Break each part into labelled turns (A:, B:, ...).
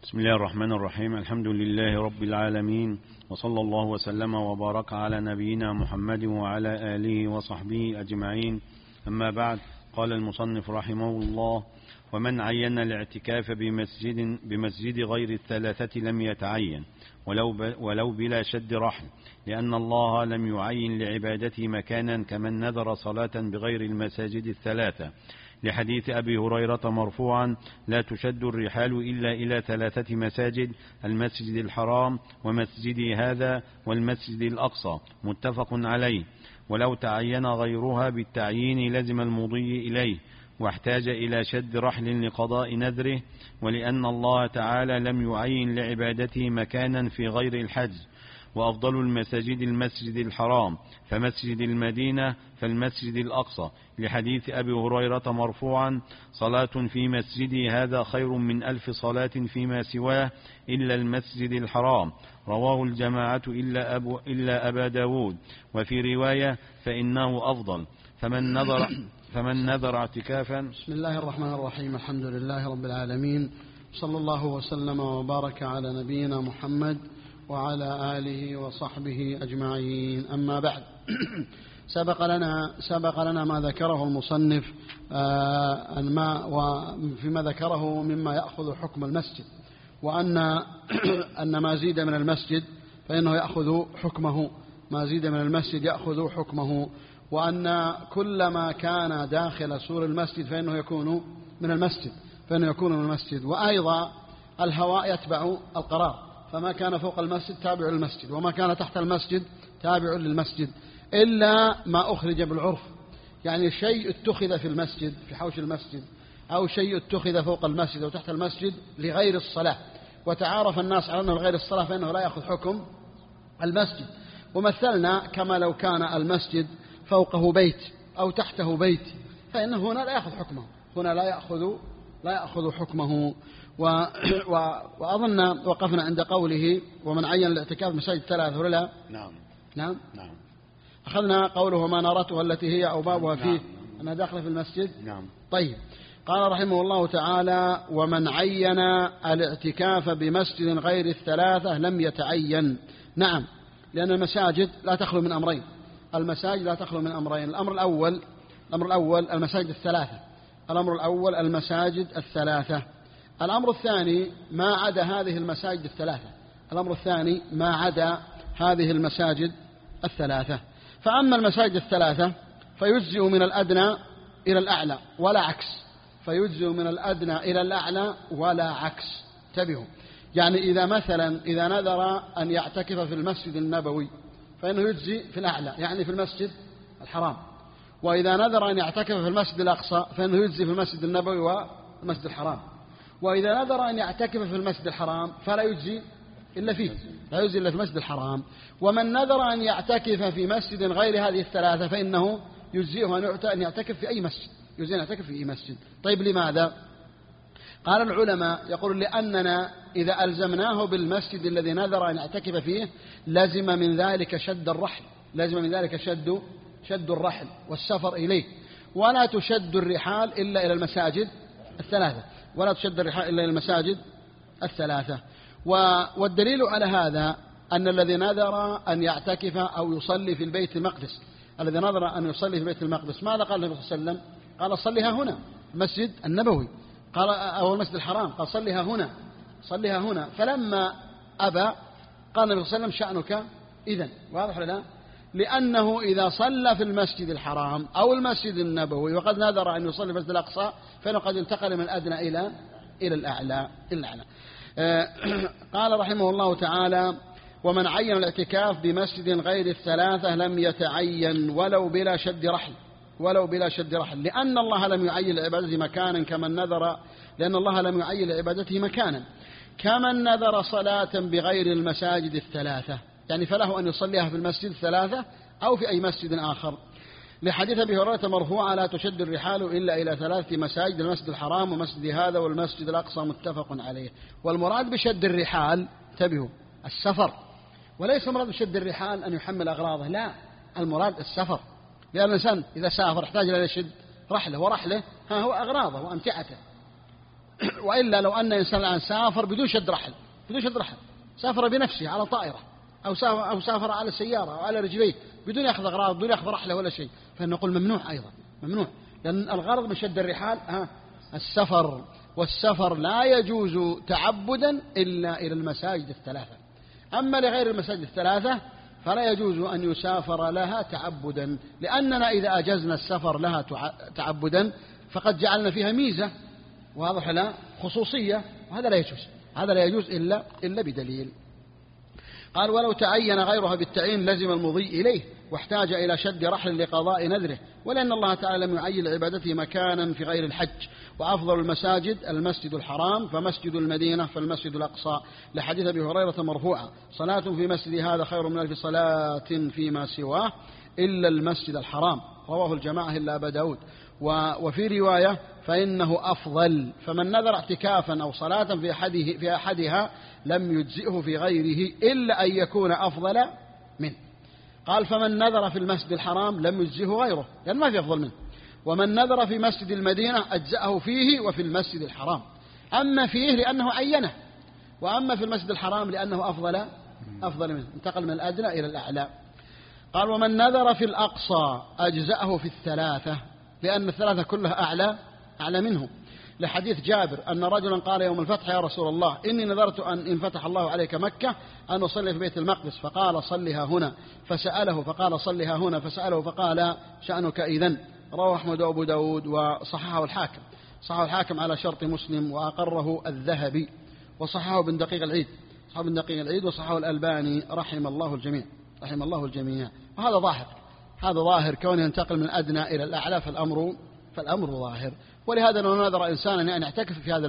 A: بسم الله الرحمن الرحيم. الحمد لله رب العالمين، وصلى الله وسلم وبارك على نبينا محمد وعلى آله وصحبه أجمعين. أما بعد، قال المصنف رحمه الله: ومن عين الاعتكاف بمسجد غير الثلاثة لم يتعين ولو بلا شد رحل، لأن الله لم يعين لعبادته مكانا كمن نذر صلاة بغير المساجد الثلاثة، لحديث أبي هريرة مرفوعا: لا تشد الرحال إلا إلى 3 مساجد: المسجد الحرام ومسجدي هذا والمسجد الأقصى، متفق عليه. ولو تعين غيرها بالتعيين لزم المضي إليه، واحتاج إلى شد رحل لقضاء نذره، ولأن الله تعالى لم يعين لعبادته مكانا في غير الحج. وأفضل المساجد المسجد الحرام، فمسجد المدينة فالمسجد الأقصى، لحديث أبي هريرة مرفوعا: صلاة في مسجدي هذا خير من 1000 صلاة فيما سواه إلا المسجد الحرام. رواه الجماعة إلا أبا داود. وفي رواية: فإنه أفضل. فمن نذر اعتكافا.
B: بسم الله الرحمن الرحيم. الحمد لله رب العالمين، صلى الله وسلم وبارك على نبينا محمد وعلى آله وصحبه أجمعين. أما بعد، سبق لنا ما ذكره المصنف وفيما ذكره مما يأخذ حكم المسجد، وأن ما زيد من المسجد فإنه يأخذ حكمه، ما زيد من المسجد يأخذ حكمه، وأن كل ما كان داخل سور المسجد فإنه يكون من المسجد. وأيضا الهواء يتبع القرار، فما كان فوق المسجد تابع للمسجد، وما كان تحت المسجد تابع للمسجد، إلا ما أخرج بالعرف، يعني شيء اتخذ في المسجد في حوش المسجد، أو شيء اتخذ فوق المسجد أو تحت المسجد لغير الصلاة، وتعارف الناس على أنه لغير الصلاة فإنه لا يأخذ حكم المسجد. ومثلنا كما لو كان المسجد فوقه بيت أو تحته بيت، فإنه هنا لا يأخذ حكمه، هنا لا يأخذ حكمه. وأظن وقفنا عند قوله: ومن عين الاعتكاف مساجد 3 ولا لا؟ نعم. أخذنا قوله: ما نارته التي هي أو بابها فيه أنها داخلة في المسجد. طيب، قال رحمه الله تعالى: ومن عين الاعتكاف بمسجد غير 3 لم يتعين. نعم، لأن المساجد لا تخلو من أمرين، الأمر الأول المساجد الثلاثة. الأمر الثاني ما عدا هذه المساجد 3. فأما المساجد 3 فيجزئ من الأدنى إلى الأعلى ولا عكس. انتبهوا، يعني إذا نذر أن يعتكف في المسجد النبوي فإنه يجزي في الأعلى، يعني في المسجد الحرام. وإذا نذر أن يعتكف في المسجد الأقصى فإنه يجزي في المسجد النبوي والمسجد الحرام. وإذا نذر أن يعتكف في المسجد الحرام فلا يجزي إلا فيه، لا يجزي إلا في المسجد الحرام. ومن نذر أن يعتكف في مسجد غير هذه 3 فإنه يجزيه أن يعتكف في أي مسجد. طيب، لماذا؟ قال العلماء: يقول لأننا إذا ألزمناه بالمسجد الذي نذر أن يعتكف فيه لزم من ذلك شد الرحل والسفر إليه، ولا تشد الرحال إلا إلى المساجد الثلاثة. والدليل على هذا أن الذي نذر أن يعتكف أو يصلي في البيت المقدس، ماذا قال النبي صلى الله عليه وسلم؟ قال: صليها هنا، المسجد النبوي، قال أو المسجد الحرام، قال: صليها هنا. فلما أبى قال النبي صلى الله عليه وسلم: شأنك إذن. واضح ولا لا؟ لأنه إذا صلى في المسجد الحرام أو المسجد النبوي وقد نذر أن يصلي في المسجد الأقصى فإنه قد انتقل من الأدنى إلى الأعلى. قال رحمه الله تعالى: ومن عين الاعتكاف بمسجد غير 3 لم يتعين ولو بلا شد رحل، لأن الله لم يعين لعبادته مكانا كمن نذر صلاة بغير المساجد 3، يعني فله أن يصليها في المسجد 3 أو في أي مسجد آخر، لحديث أبي هريرة مرفوعا: لا تشد الرحال إلا إلى 3 مساجد: المسجد الحرام ومسجد هذا والمسجد الأقصى، متفق عليه. والمراد بشد الرحال، انتبهوا، السفر، وليس مراد بشد الرحال أن يحمل أغراضه، لا، المراد السفر، لأن الإنسان إذا سافر احتاج إلى يشد رحله، ورحله هو أغراضه وأمتعته. وإلا لو أن إنسان الآن سافر بدون شد رحل، سافر بنفسه على طائرة أو سافر على سيارة أو على رجليه بدون يأخذ أغراض، بدون يأخذ رحلة ولا شيء، فنقول ممنوع أيضا، ممنوع، لأن الغرض من شد الرحال السفر، والسفر لا يجوز تعبدا إلا إلى المساجد الثلاثة. أما لغير المساجد الثلاثة فلا يجوز أن يسافر لها تعبدا، لأننا إذا أجزنا السفر لها تعبدا فقد جعلنا فيها ميزة، واضح لا خصوصية، وهذا لا يجوز، هذا لا يجوز إلا بدليل. قال ولو تعين غيرها بالتعيين لزم المضي إليه واحتاج إلى شد رحل لقضاء نذره، ولأن الله تعالى لم يعين لعبادته مكانا في غير الحج، وأفضل المساجد المسجد الحرام، فمسجد المدينة فالمسجد الأقصى، لحديث أبي هريرة مرفوعا صلاة في مسجد هذا خير من 1000 صلاة فيما سواه إلا المسجد الحرام، رواه الجماعة إلا أبا داود. وفي رواية فإنه أفضل، فمن نذر اعتكافا أو صلاة في أحدها لم يجزئه في غيره إلا أن يكون أفضل منه. قال فمن نذر في المسجد الحرام لم يجزئه غيره، لأن ما في أفضل منه، ومن نذر في مسجد المدينة أجزأه فيه وفي المسجد الحرام، أما فيه لأنه عينه، وأما في المسجد الحرام لأنه أفضل منه، انتقل من الأدنى إلى الأعلى. قال ومن نذر في الأقصى أجزأه في الثلاثة، لأن الثلاثة كلها أعلى منه، لحديث جابر أن رجلا قال يوم الفتح يا رسول الله إني نذرت أن فتح الله عليك مكة أن أصلي في بيت المقدس، فقال صلها هنا، فسأله فقال صلها هنا، فسأله فقال شأنك إذن. رواه أحمد وأبو داود وصححه الحاكم، صححه الحاكم على شرط مسلم وأقره الذهبي، وصححه ابن دقيق العيد وصححه الألباني رحم الله الجميع. وهذا ظاهر كونه ينتقل من الأدنى إلى الأعلى، فالأمر ظاهر. ولهذا لو نذر إنسان أن يعتكف في هذا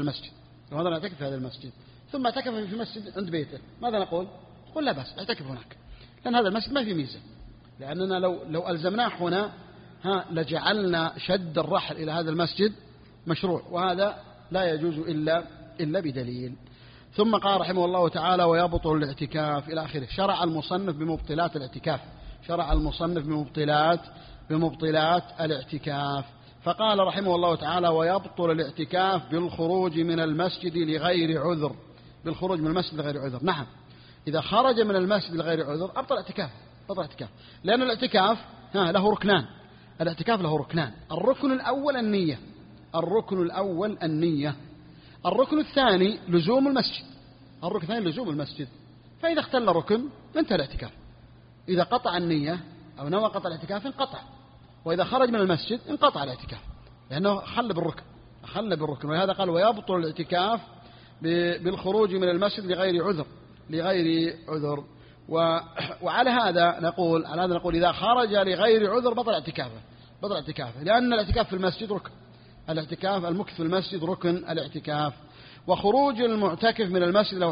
B: المسجد ثم اعتكف في مسجد عند بيته، ماذا نقول لا بأس اعتكف هناك، لأن هذا المسجد ما في ميزة، لأننا لو ألزمناه هنا لجعلنا شد الرحل إلى هذا المسجد مشروع، وهذا لا يجوز إلا بدليل. ثم قال رحمه الله تعالى ويبطل الاعتكاف إلى آخره. شرع المصنف بمبطلات الاعتكاف، فقال رحمه الله تعالى ويبطل الاعتكاف بالخروج من المسجد لغير عذر. نعم، إذا خرج من المسجد لغير عذر أبطل اعتكاف، لأن الاعتكاف له ركنان. الركن الأول النية، الركن الثاني لزوم المسجد. فإذا اختل ركن انتهى الاعتكاف، إذا قطع النية أو نوى قطع الاعتكاف انقطع، وإذا خرج من المسجد انقطع الاعتكاف، لأنه خل بالركن. ولهذا قال ويبطل الاعتكاف بالخروج من المسجد لغير عذر. وعلى هذا نقول إذا خرج لغير عذر بطل اعتكافه، لأن الاعتكاف في المسجد ركن، المكث في المسجد ركن الاعتكاف. وخروج المعتكف من المسجد له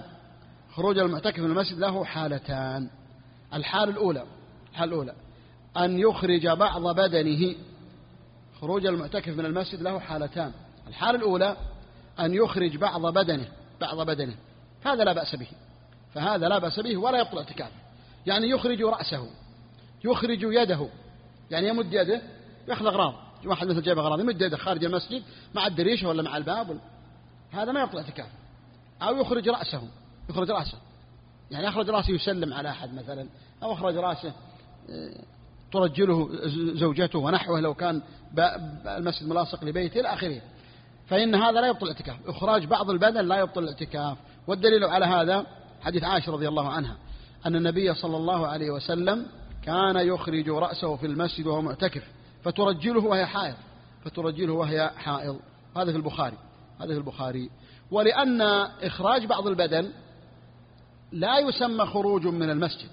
B: حالتان. الحالة الأولى أن يخرج بعض بدنه. خروج المعتكف من المسجد له حالتان. الحالة الأولى أن يخرج بعض بدنه، فهذا لا بأس به ولا يبطل اعتكافه. يعني يخرج رأسه، يخرج يده، يعني يمد يده يأخذ أغراض، واحد مثل جايب أغراض يمد يده خارج المسجد مع الدريشة ولا مع الباب، هذا ما يبطل اعتكافه. أو يخرج رأسه، يعني أخرج رأسه يسلم على أحد مثلا، أو أخرج رأسه ترجله زوجته ونحوه لو كان المسجد ملاصق لبيته إلى آخره، فإن هذا لا يبطل الاعتكاف. إخراج بعض البدن لا يبطل الاعتكاف. والدليل على هذا حديث عائشة رضي الله عنها أن النبي صلى الله عليه وسلم كان يخرج رأسه في المسجد وهو معتكف فترجله وهي حائض. هذا في البخاري. ولأن إخراج بعض البدن لا يسمى خروج من المسجد،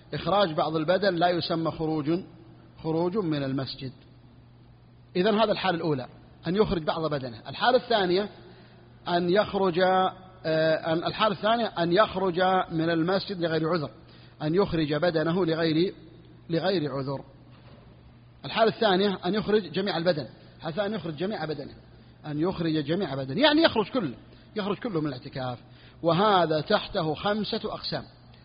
B: خروج من المسجد. إذن هذا الحالة الأولى أن يخرج بعض بدنه. الحالة الثانية أن يخرج من المسجد لغير عذر، أن يخرج بدنه لغير عذر. الحالة الثانية أن يخرج جميع البدن، حتى أن يخرج جميع بدنه، يعني يخرج كله من الاعتكاف. وهذا تحته 5 أقسام.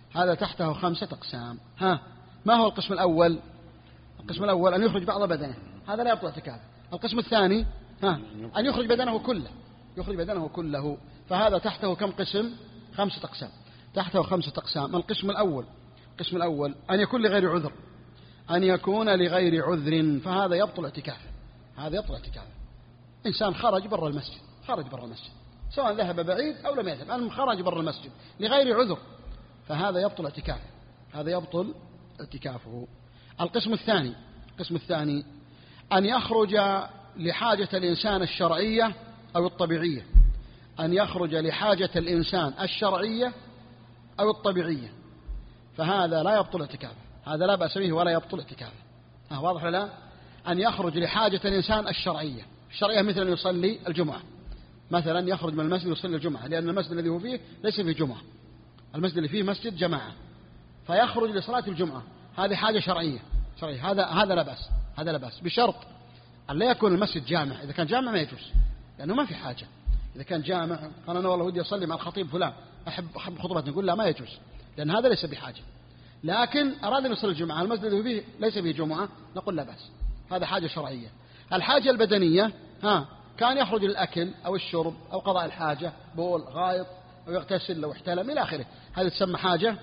B: ما هو القسم الأول؟ أن يخرج بعض بدنه، هذا لا يبطل اعتكافه. القسم الثاني أن يخرج بدنه كله، يخرج بدنه كله. فهذا تحته كم قسم؟ 5 أقسام. تحته 5 أقسام. القسم الأول أن يكون لغير عذر، أن يكون لغير عذر، فهذا يبطل اعتكافه. هذا يبطل اعتكافه. إنسان خرج برا المسجد، سواء ذهب بعيد أو لم يذهب، المهم خرج برا المسجد لغير عذر، فهذا يبطل اعتكافه. هذا يبطل اعتكافه. القسم الثاني أن يخرج لحاجة الإنسان الشرعية أو الطبيعية. أن يخرج لحاجة الإنسان الشرعية أو الطبيعية، فهذا لا يبطل اعتكافه. هذا لا بأس به ولا يبطل اعتكافه. واضح ولا لا؟ أن يخرج لحاجة الإنسان الشرعية مثل أن يصلي الجمعة، مثلا يخرج من المسجد يصلي الجمعة، لأن المسجد الذي هو فيه ليس فيه جمعة، المسجد اللي فيه مسجد جماعة، فيخرج لصلاة الجمعة. هذه حاجة شرعية. هذا لا بأس بشرط أن لا يكون المسجد جامع. إذا كان جامع ما يجوز، لأنه ما في حاجة. إذا كان جامع قال أنا والله ودي أصلي مع الخطيب فلان، أحب خطبته، نقول لا، ما يجوز، لأن هذا ليس بحاجة. لكن أراد أن يصلي الجمعة، المسجد اللي فيه ليس فيه جمعة، نقول لا بأس، هذا حاجة شرعية. الحاجة البدنية كان يخرج للأكل أو الشرب أو قضاء الحاجة، بول، غائط، أو يغتسل لو احتلم إلى آخره، هذا تسمى حاجة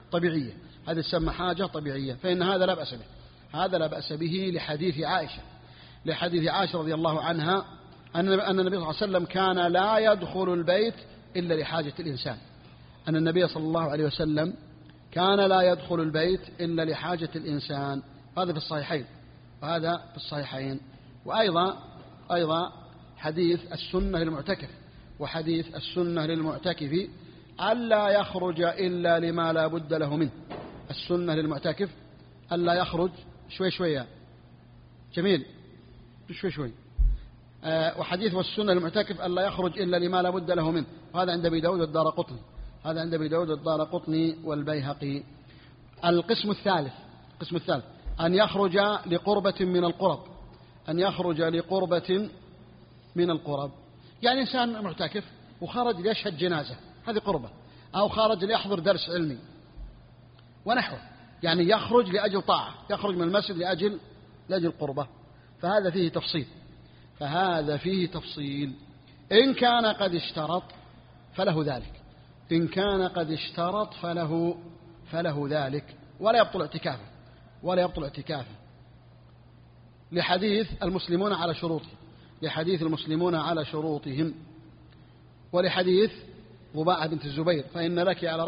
B: طبيعية. فإن هذا لا بأس به. هذا لا بأس به لحديث عائشة رضي الله عنها أن النبي صلى الله عليه وسلم كان لا يدخل البيت إلا لحاجة الإنسان. أن النبي صلى الله عليه وسلم كان لا يدخل البيت إلا لحاجة الإنسان. هذا في الصحيحين. وأيضا حديث السنة للمعتكف، وحديث السنة للمعتكف ألا يخرج إلا لما لا بد له منه. السنة للمعتكف ألا يخرج شوي جميل شوي. وحديث والسنة للمعتكف ألا يخرج إلا لما لا بد له منه. وهذا عند أبي داود والدارقطني والبيهقي. القسم الثالث أن يخرج لقربة من القرب. يعني إنسان معتكف وخرج ليشهد جنازة، هذه قربة، أو خرج ليحضر درس علمي ونحوه، يعني يخرج لأجل طاعة، يخرج من المسجد لأجل قربة. فهذا فيه تفصيل. إن كان قد اشترط فله ذلك، ولا يبطل اعتكافه. لحديث المسلمون على شروطهم، ولحديث رباعة بنت الزبير فإن لك على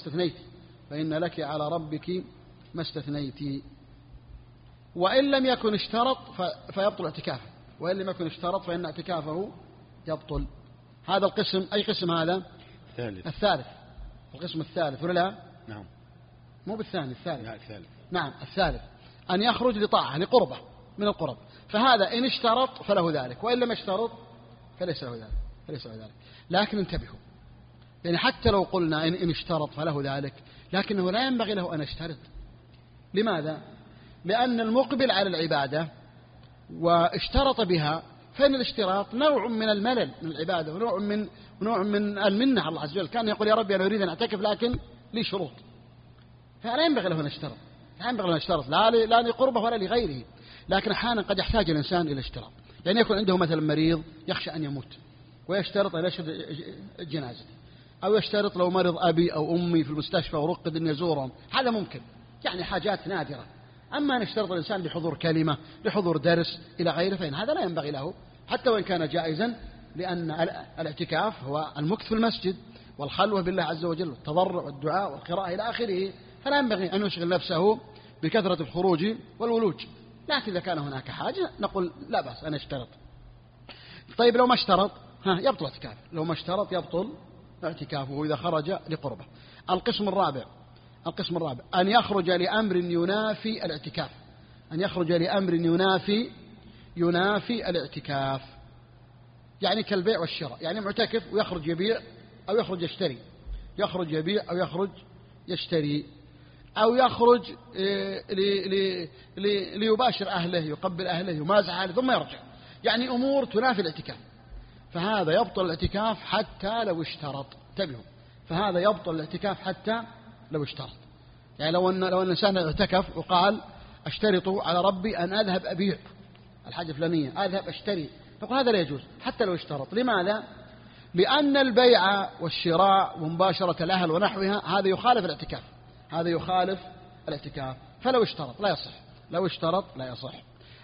B: ربك ما استثنيت. وإن لم يكن اشترط فيبطل اعتكافه، وإن لم يكن اشترط فإن اعتكافه يبطل. هذا القسم، أي قسم هذا؟ الثالث. القسم الثالث ولا لا؟
A: نعم،
B: مو بالثاني، الثالث.
A: لا، الثالث.
B: نعم، الثالث أن يخرج لطاعة، لقربة من القرب. فهذا إن اشترط فله ذلك، وإن لم يشترط فليس له ذلك. لكن انتبهوا، يعني حتى لو قلنا إن اشترط فله ذلك، لكنه لا ينبغي له أن يشترط. لماذا؟ لأن المقبل على العبادة واشترط بها، فإن الاشتراط نوع من الملل من العبادة، ونوع من المنة على الله عز وجل. كان يقول يا ربي أنا أريد أن أعتكف لكن لي شروط، فلا ينبغي له أن يشترط، لا لقربه ولا لغيره. لكن أحيانا قد يحتاج الإنسان إلى اشتراط، يعني يكون عنده مثلا مريض يخشى أن يموت ويشترط أن يشهد جنازته، أو يشترط لو مرض أبي أو أمي في المستشفى ورقد أن يزورهم، هذا ممكن، يعني حاجات نادرة. أما أن يشترط الإنسان لحضور كلمة، لحضور درس إلى غيره، فإن هذا لا ينبغي له، حتى وإن كان جائزا، لأن الاعتكاف هو المكث في المسجد والخلوة بالله عز وجل والتضرع والدعاء والقراءة إلى آخره، فلا ينبغي أن يشغل نفسه بكثرة الخروج والولوج. لكن إذا كان هناك حاجة نقول لا بأس أن يشترط. طيب لو ما اشترط يبطل اعتكافه، لو ما اشترط يبطل اعتكافه إذا خرج لقربه. القسم الرابع أن يخرج لأمر ينافي الاعتكاف، ينافي الاعتكاف، يعني كالبيع والشراء. يعني معتكف ويخرج يبيع أو يخرج يشتري، أو يخرج ليباشر أهله، يقبل أهله، يمازح أهله، ثم يرجع، يعني أمور تنافي الاعتكاف. فهذا يبطل الاعتكاف حتى لو اشترط. انتبهوا، فهذا يبطل الاعتكاف حتى لو اشترط. يعني لو أن الإنسان اعتكف وقال أشترط على ربي أن أذهب أبيع الحاجة الفلانية، أذهب أشتري، فقال هذا لا يجوز حتى لو اشترط. لماذا؟ لأن البيع والشراء ومباشرة الأهل ونحوها هذا يخالف الاعتكاف، هذا يخالف الاعتكاف، فلو اشترط لا يصح، لو اشترط لا يصح.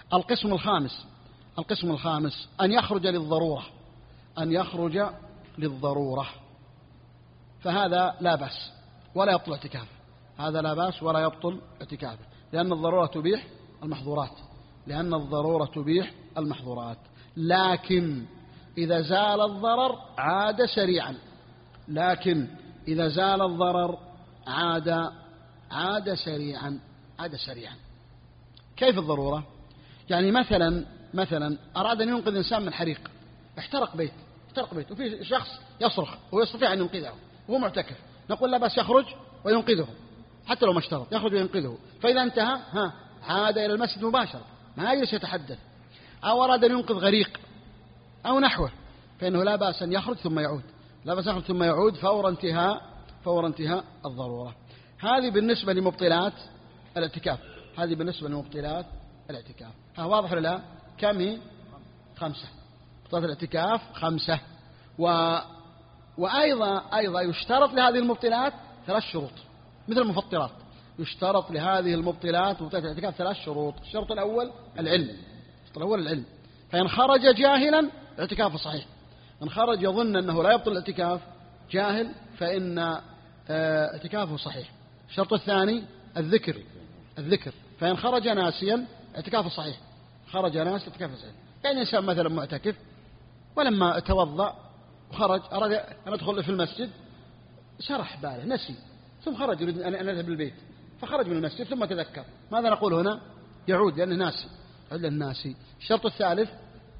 B: القسم الخامس أن يخرج للضرورة، أن يخرج للضرورة، فهذا لا بأس ولا يبطل اعتكافه، هذا لا بأس ولا يبطل اعتكافه، لأن الضرورة تبيح المحظورات، لأن الضرورة تبيح المحظورات. لكن إذا زال الضرر عاد سريعا، لكن إذا زال الضرر عاد سريعا. كيف الضرورة؟ يعني مثلا أراد أن ينقذ إنسان من حريق، احترق بيت وفي شخص يصرخ ويستطيع أن ينقذه وهو معتكف، نقول لا بأس يخرج وينقذه حتى لو ما اشترط، يخرج وينقذه، فإذا انتهى عاد إلى المسجد مباشرة، ما يجلس يتحدث. أو أراد أن ينقذ غريق أو نحوه، فإنه لا بأس أن يخرج ثم يعود، لا بأس يخرج ثم يعود فور انتهاء الضرورة. هذه بالنسبة لمبطلات الاعتكاف، هذه بالنسبة لمبطلات الاعتكاف. ها واضح ولا لا؟ كم هي؟ 5. مبطلات الاعتكاف 5. وأيضا يشترط لهذه المبطلات 3 شروط مثل المفطرات، يشترط لهذه المبطلات مبطلات الاعتكاف 3 شروط. الشرط الأول العلم، فإن خرج جاهلا اعتكافه صحيح، إن خرج يظن أنه لا يبطل الاعتكاف جاهل فإن اعتكافه صحيح. الشرط الثاني الذكر، فإن خرج ناسيا اعتكافه صحيح، خرج ناس اعتكافه صحيح. يعني إنسان مثلا معتكف ولما توضأ وخرج أراد أن يدخل في المسجد، سرح باله نسي، ثم خرج يريد أن يذهب للبيت، فخرج من المسجد ثم تذكر، ماذا نقول هنا؟ يعود لأنه ناسي. الشرط الثالث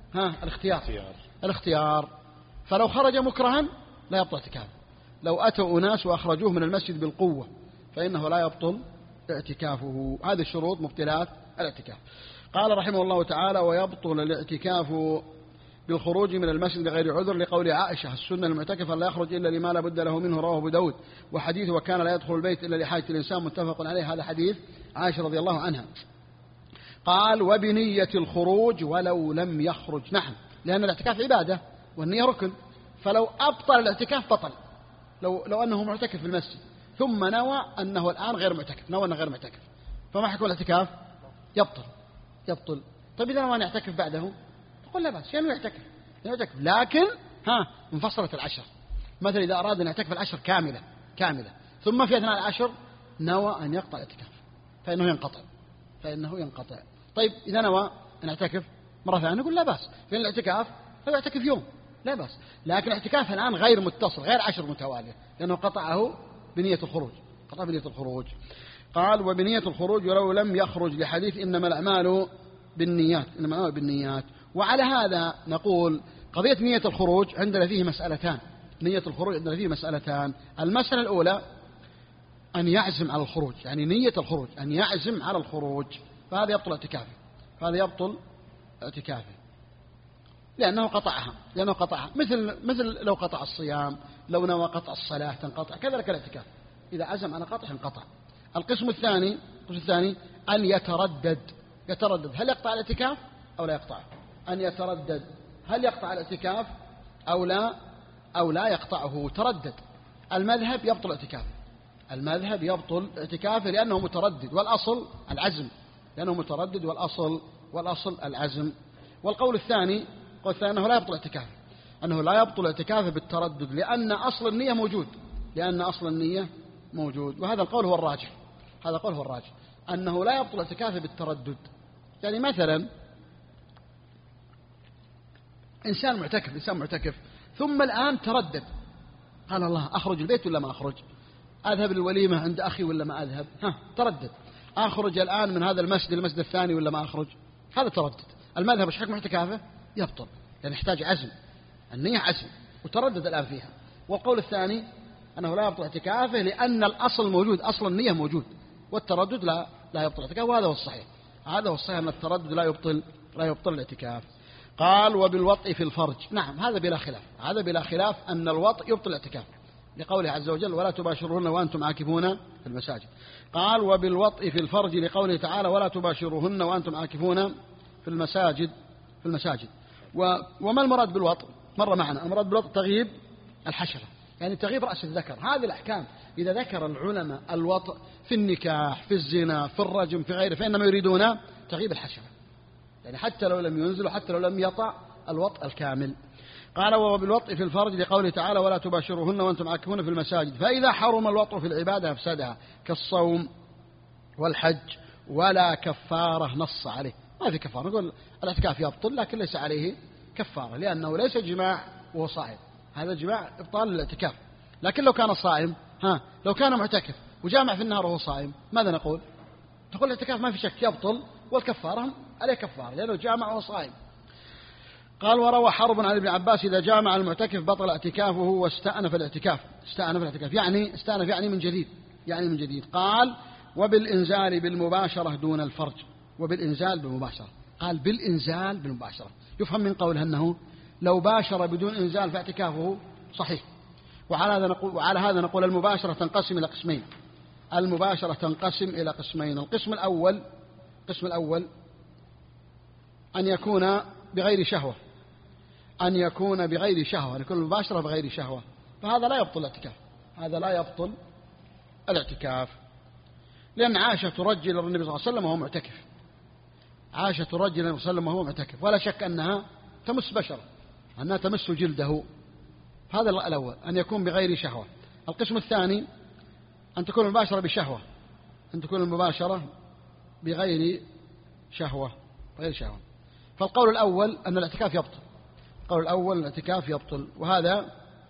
B: الاختيار، فلو خرج مكرها لا يبطل اعتكافه، لو أتوا أناس وأخرجوه من المسجد بالقوة فإنه لا يبطل اعتكافه. هذه الشروط مبطلات الاعتكاف. قال رحمه الله تعالى: ويبطل الاعتكاف بالخروج من المسجد بغير عذر، لقول عائشة: السنة المعتكف لا يخرج إلا لما لا بد له منه، رواه أبو داود. وحديث وكان لا يدخل البيت إلا لحاجة الإنسان متفق عليه، هذا حديث عائشة رضي الله عنها. قال: وبنية الخروج ولو لم يخرج. نعم، لأن الاعتكاف عبادة والنية ركن، فلو أبطل الاعتكاف بطل. لو أنه معتكف في المسجد ثم نوى أنه الآن غير معتكف، فما حكم الاعتكاف؟ يبطل. طيب إذا نوى أن يعتكف بعده نقول لا بأس، يعني يعتكف، لكن انفصلت العشر. مثلا إذا أراد أن يعتكف العشر كاملة ثم في أثناء العشر نوى أن يقطع الاعتكاف فإنه ينقطع. طيب إذا نوى أن يعتكف مرة ثانية نقول لا بأس، لأن الاعتكاف هو يعتكف يوم لا بأس، لكن الاعتكاف الآن غير متصل، غير 10 متوالية، لأنه قطعه بنية الخروج. قال: وبنية الخروج ولو لم يخرج، لحديث إنما الأعمال بالنيات. وعلى هذا نقول قضية نية الخروج عندنا فيه مسألتان. المسألة الأولى أن يعزم على الخروج، يعني نية الخروج أن يعزم على الخروج، فهذا يبطل اعتكافه، لأنه قطعها مثل لو قطع الصيام، لو نوى قطع الصلاة تنقطع، كذلك الاعتكاف إذا عزم على قطع انقطع. القسم الثاني أن يتردد هل يقطع الاعتكاف أو لا يقطعه، أن يتردد هل يقطع الاعتكاف أو لا يقطعه، تردد. المذهب يبطل اعتكافه لأنه متردد، والأصل العزم، والأصل العزم. والقول الثاني أنه لا يبطل اعتكافه بالتردد، لأن أصل النية موجود، وهذا القول هو الراجح، أنه لا يبطل اعتكافه بالتردد. يعني مثلا إنسان معتكف ثم الآن تردد، قال الله أخرج البيت ولا ما أخرج، أذهب للوليمة عند أخي ولا ما أذهب، تردد، أخرج الآن من هذا المسجد الثاني ولا ما أخرج، هذا تردد. المذهب ايش حكم اعتكافه؟ يبطل، يعني يحتاج عزم، النية عزم، وتردد الآن فيها. والقول الثاني أنه لا يبطل اعتكافه لأن الأصل موجود، أصل النية موجود، والتردد لا يبطل اعتكافه، وهذا هو الصحيح أن التردد لا يبطل الاعتكاف. قال: وبالوطء في الفرج. نعم، هذا بلا خلاف أن الوطء يبطل الاعتكاف، لقوله عز وجل: ولا تباشروهن وأنتم عاكفون في المساجد. قال: وبالوطء في الفرج، لقوله تعالى: ولا تباشروهن وأنتم عاكفون في المساجد. وما المراد بالوطء؟ مر معنا. المراد بالوطء تغيب الحشرة، يعني تغيب رأس الذكر. هذه الأحكام إذا ذكر العلماء الوطء في النكاح، في الزنا، في الرجم، في غيره، فإنما يريدون تغيب الحشرة، يعني حتى لو لم ينزل وحتى لو لم يطع الوطء الكامل. قال وبالوطء في الفرج لقوله تعالى ولا تباشروهن وأنتم عاكفون في المساجد. فإذا حرم الوطء في العبادة أفسدها كالصوم والحج ولا كفارة نص عليه. ما في كفارة، نقول الاعتكاف يبطل لكن ليس عليه كفارة، لأنه ليس جماع وهو صائم، هذا جماع إبطال للاعتكاف. لكن لو كان صائم، لو كان معتكف وجامع في النهار وهو صائم، ماذا نقول؟ تقول الاعتكاف ما في شك يبطل، والكفارة عليه كفارة لأنه جامع وهو صائم. قال وروى حرب عن ابن عباس إذا جامع المعتكف بطل اعتكافه واستأنف الاعتكاف. استأنف الاعتكاف يعني استأنف يعني من جديد، يعني من جديد. قال وبالإنزال بالمباشرة دون الفرج. وبالإنزال بالمباشرة، قال بالإنزال بالمباشرة. يفهم من قوله أنه لو باشر بدون إنزال فاعتكافه صحيح. وعلى هذا نقول المباشرة تنقسم إلى قسمين. المباشرة تنقسم إلى قسمين. القسم الأول أن يكون بغير شهوة، أن يكون بغير شهوة، أن يكون المباشرة بغير شهوة، فهذا لا يبطل الاعتكاف، هذا لا يبطل الاعتكاف. لأن عائشة ترجل النبي صلى الله عليه وسلم وهو معتكف، عائشة ترجل النبي صلى الله عليه وسلم وهو معتكف، ولا شك أنها تمس بشره، أنها تمس جلده. هذا الأول، أن يكون بغير شهوة. القسم الثاني أن تكون المباشرة بشهوة، أن تكون المباشرة بغير شهوة، غير شهوة. فالقول الأول أن الاعتكاف يبطل، القول الأول الاعتكاف يبطل، وهذا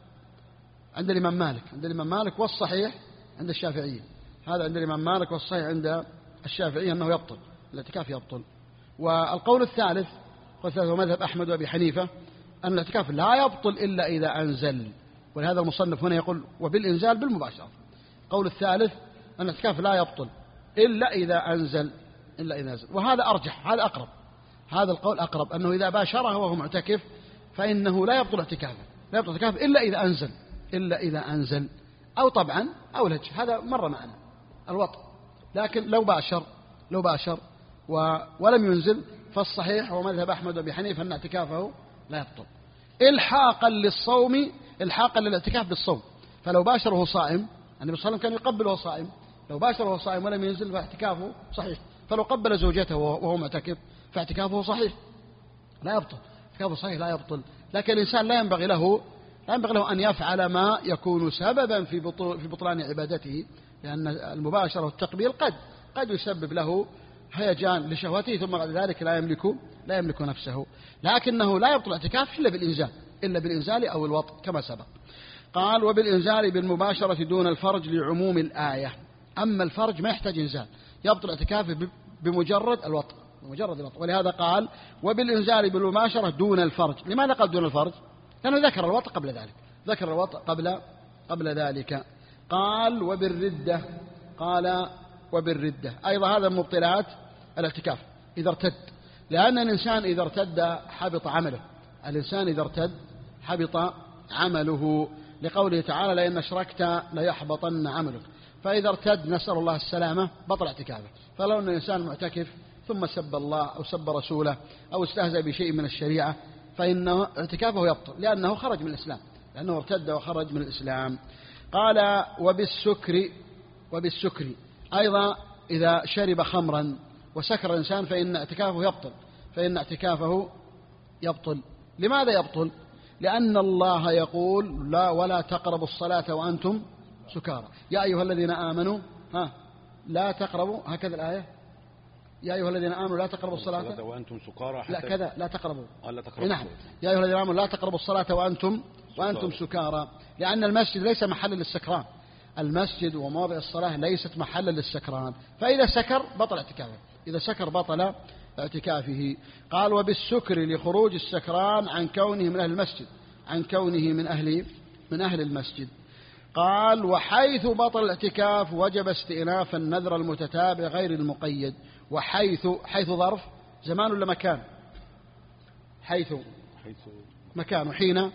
B: عند الإمام مالك، عند الإمام مالك، والصحيح عند الشافعية. هذا عند الإمام مالك، والصحيح عند الشافعية أنه يبطل، الاعتكاف يبطل. والقول الثالث هو مذهب أحمد وأبي حنيفة، أن الاعتكاف لا يبطل إلا إذا أنزل، ولهذا المصنف هنا يقول وبالإنزال بالمباشرة. القول الثالث أن الاعتكاف لا يبطل إلا إذا أنزل، إلا إذا أنزل. وهذا أرجح، هذا أقرب، هذا القول أقرب، أنه إذا باشره وهو معتكف فإنه لا يبطل اعتكافه، لا يبطل اعتكافه إلا إذا أنزل، إلا إذا أنزل، أو طبعا أو الهج، هذا مرة معنا الوطء. لكن لو باشر ولم ينزل فالصحيح ومذهب أحمد وأبي حنيفة أن اعتكافه لا يبطل، إلحاقا للصوم، إلحاقا للاعتكاف بالصوم. فلو باشره صائم، النبي صلى الله عليه وسلم كان يقبله صائم، لو باشره صائم ولم ينزل فاعتكافه صحيح. فلو قبل زوجته وهو معتكف فاعتكافه صحيح لا يبطل، اعتكافه صحيح لا يبطل. لكن الإنسان لا ينبغي له أن يفعل ما يكون سببا في بطلان عبادته، لأن المباشرة والتقبيل قد يسبب له هيجان لشهوته، ثم بعد ذلك لا يملك نفسه. لكنه لا يبطل الاعتكاف إلا بالإنزال أو الوطء كما سبق. قال وبالإنزال بالمباشرة دون الفرج لعموم الآية. أما الفرج ما يحتاج إنزال، يبطل اعتكافه بمجرد الوطء، ولهذا قال وبالإنزال بالمباشرة دون الفرج. لماذا قال دون الفرج؟ لأنه ذكر الوطء قبل ذلك، ذكر الوطء قبل ذلك. قال وبالردة أيضا، هذا من مبطلات الاعتكاف إذا ارتد، لأن الإنسان إذا ارتد حبط عمله، الإنسان إذا ارتد حبط عمله، لقوله تعالى لئن أشركت ليحبطن عملك. فإذا ارتد نسأل الله السلامة بطل اعتكافه. فلو أن الإنسان معتكف ثم سب الله أو سب رسوله أو استهزأ بشيء من الشريعة فإن اعتكافه يبطل، لأنه خرج من الإسلام، لأنه ارتد وخرج من الإسلام. قال وبالسكر أيضا، إذا شرب خمرا وسكر الإنسان فإن اعتكافه يبطل. لماذا يبطل؟ لأن الله يقول ولا تقربوا الصلاة وأنتم سكارى، يا أيها الذين آمنوا لا تقربوا، هكذا الآية، يا أيها الذين آمنوا لا تقربوا الصلاة
A: وأنتم سكارى،
B: لا كذا لا تقربوا،
A: نعم،
B: يا أيها الذين آمنوا لا تقربوا الصلاة وأنتم سكارى، لأن المسجد ليس محلا للسكران، المسجد ومواضع الصلاة ليست محلا للسكران، فإذا سكر بطل اعتكافه، إذا سكر بطل اعتكافه. قال وبالسكر لخروج السكران عن كونه من أهل المسجد، عن كونه من أهل المسجد. قال وحيث بطل الاعتكاف وجب استئناف النذر المتتابع غير المقيد. وحيث ظرف زمان ولا مكان؟ حيث مكان، وحين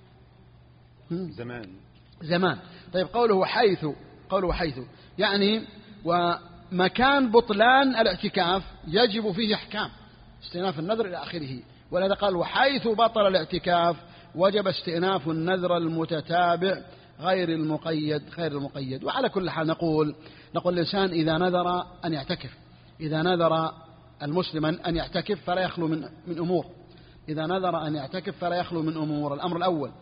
B: زمان. طيب قوله حيث يعني ومكان بطلان الاعتكاف يجب فيه احكام استئناف النذر إلى آخره، ولهذا قال وحيث بطل الاعتكاف وجب استئناف النذر المتتابع غير المقيد. وعلى كل حال نقول الإنسان إذا نذر أن يعتكف، إذا نذر المسلم أن يعتكف فلا يخلو من أمور، إذا نذر أن يعتكف فلا يخلو من أمور. الأمر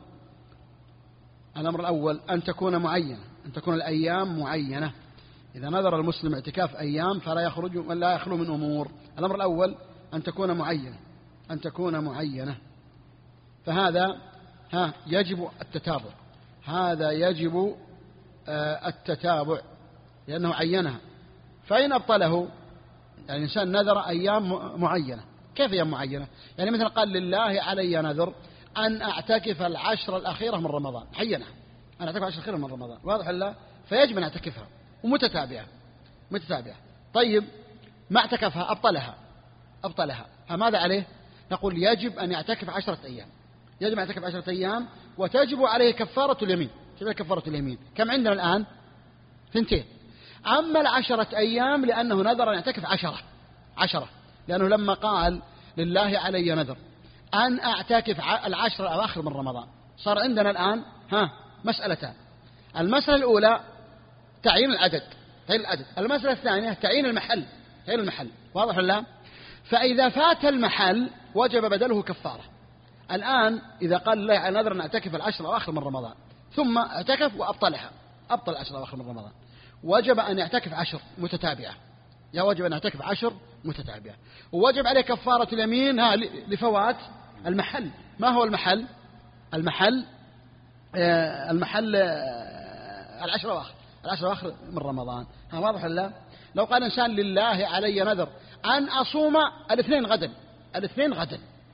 B: الأول أن تكون معينة، أن تكون الأيام معينة. إذا نذر المسلم اعتكاف أيام لا يخلو من أمور. الأمر الأول أن تكون معينة، فهذا يجب التتابع، هذا يجب التتابع لأنه عينها. فإن أبطله، يعني الإنسان نذر أيام معينة. كيف أيام معينة؟ يعني مثلا قال لله علي نذر أن أعتكف 10 الأخيرة من رمضان، عينها أن أعتكف 10 الأخيرة من رمضان، واضح ولا؟ فيجب أن أعتكفها ومتتابعة. طيب ما اعتكفها، أبطلها، فماذا عليه؟ نقول يجب أن يعتكف 10 أيام، يجب أن يعتكف 10 أيام، وتجب عليه كفارة اليمين. كم عندنا الآن؟ 2. أما 10 أيام لأنه نذر أن يعتكف 10، لأنه لما قال لله علي نذر أن أعتكف 10 الأواخر من رمضان، صار عندنا الآن مسألتان. المسألة الأولى تعيين العدد، المسألة الثانية تعيين المحل، واضح ولا؟ فإذا فات المحل وجب بدله كفارة. الآن إذا قال لله علي نذر أن أعتكف 10 الأواخر من رمضان ثم اعتكف وأبطلها، أبطل 10 الأواخر من رمضان، وجب أن يعتكف 10 متتابعة، وجب أن يعتكف 10 متتابعة، ووجب عليه كفارة اليمين لفوات المحل. ما هو المحل؟ المحل 10 الأواخر من رمضان. واضح ولا؟ لو قال إنسان لله علي نذر أن أصوم الاثنين غدا،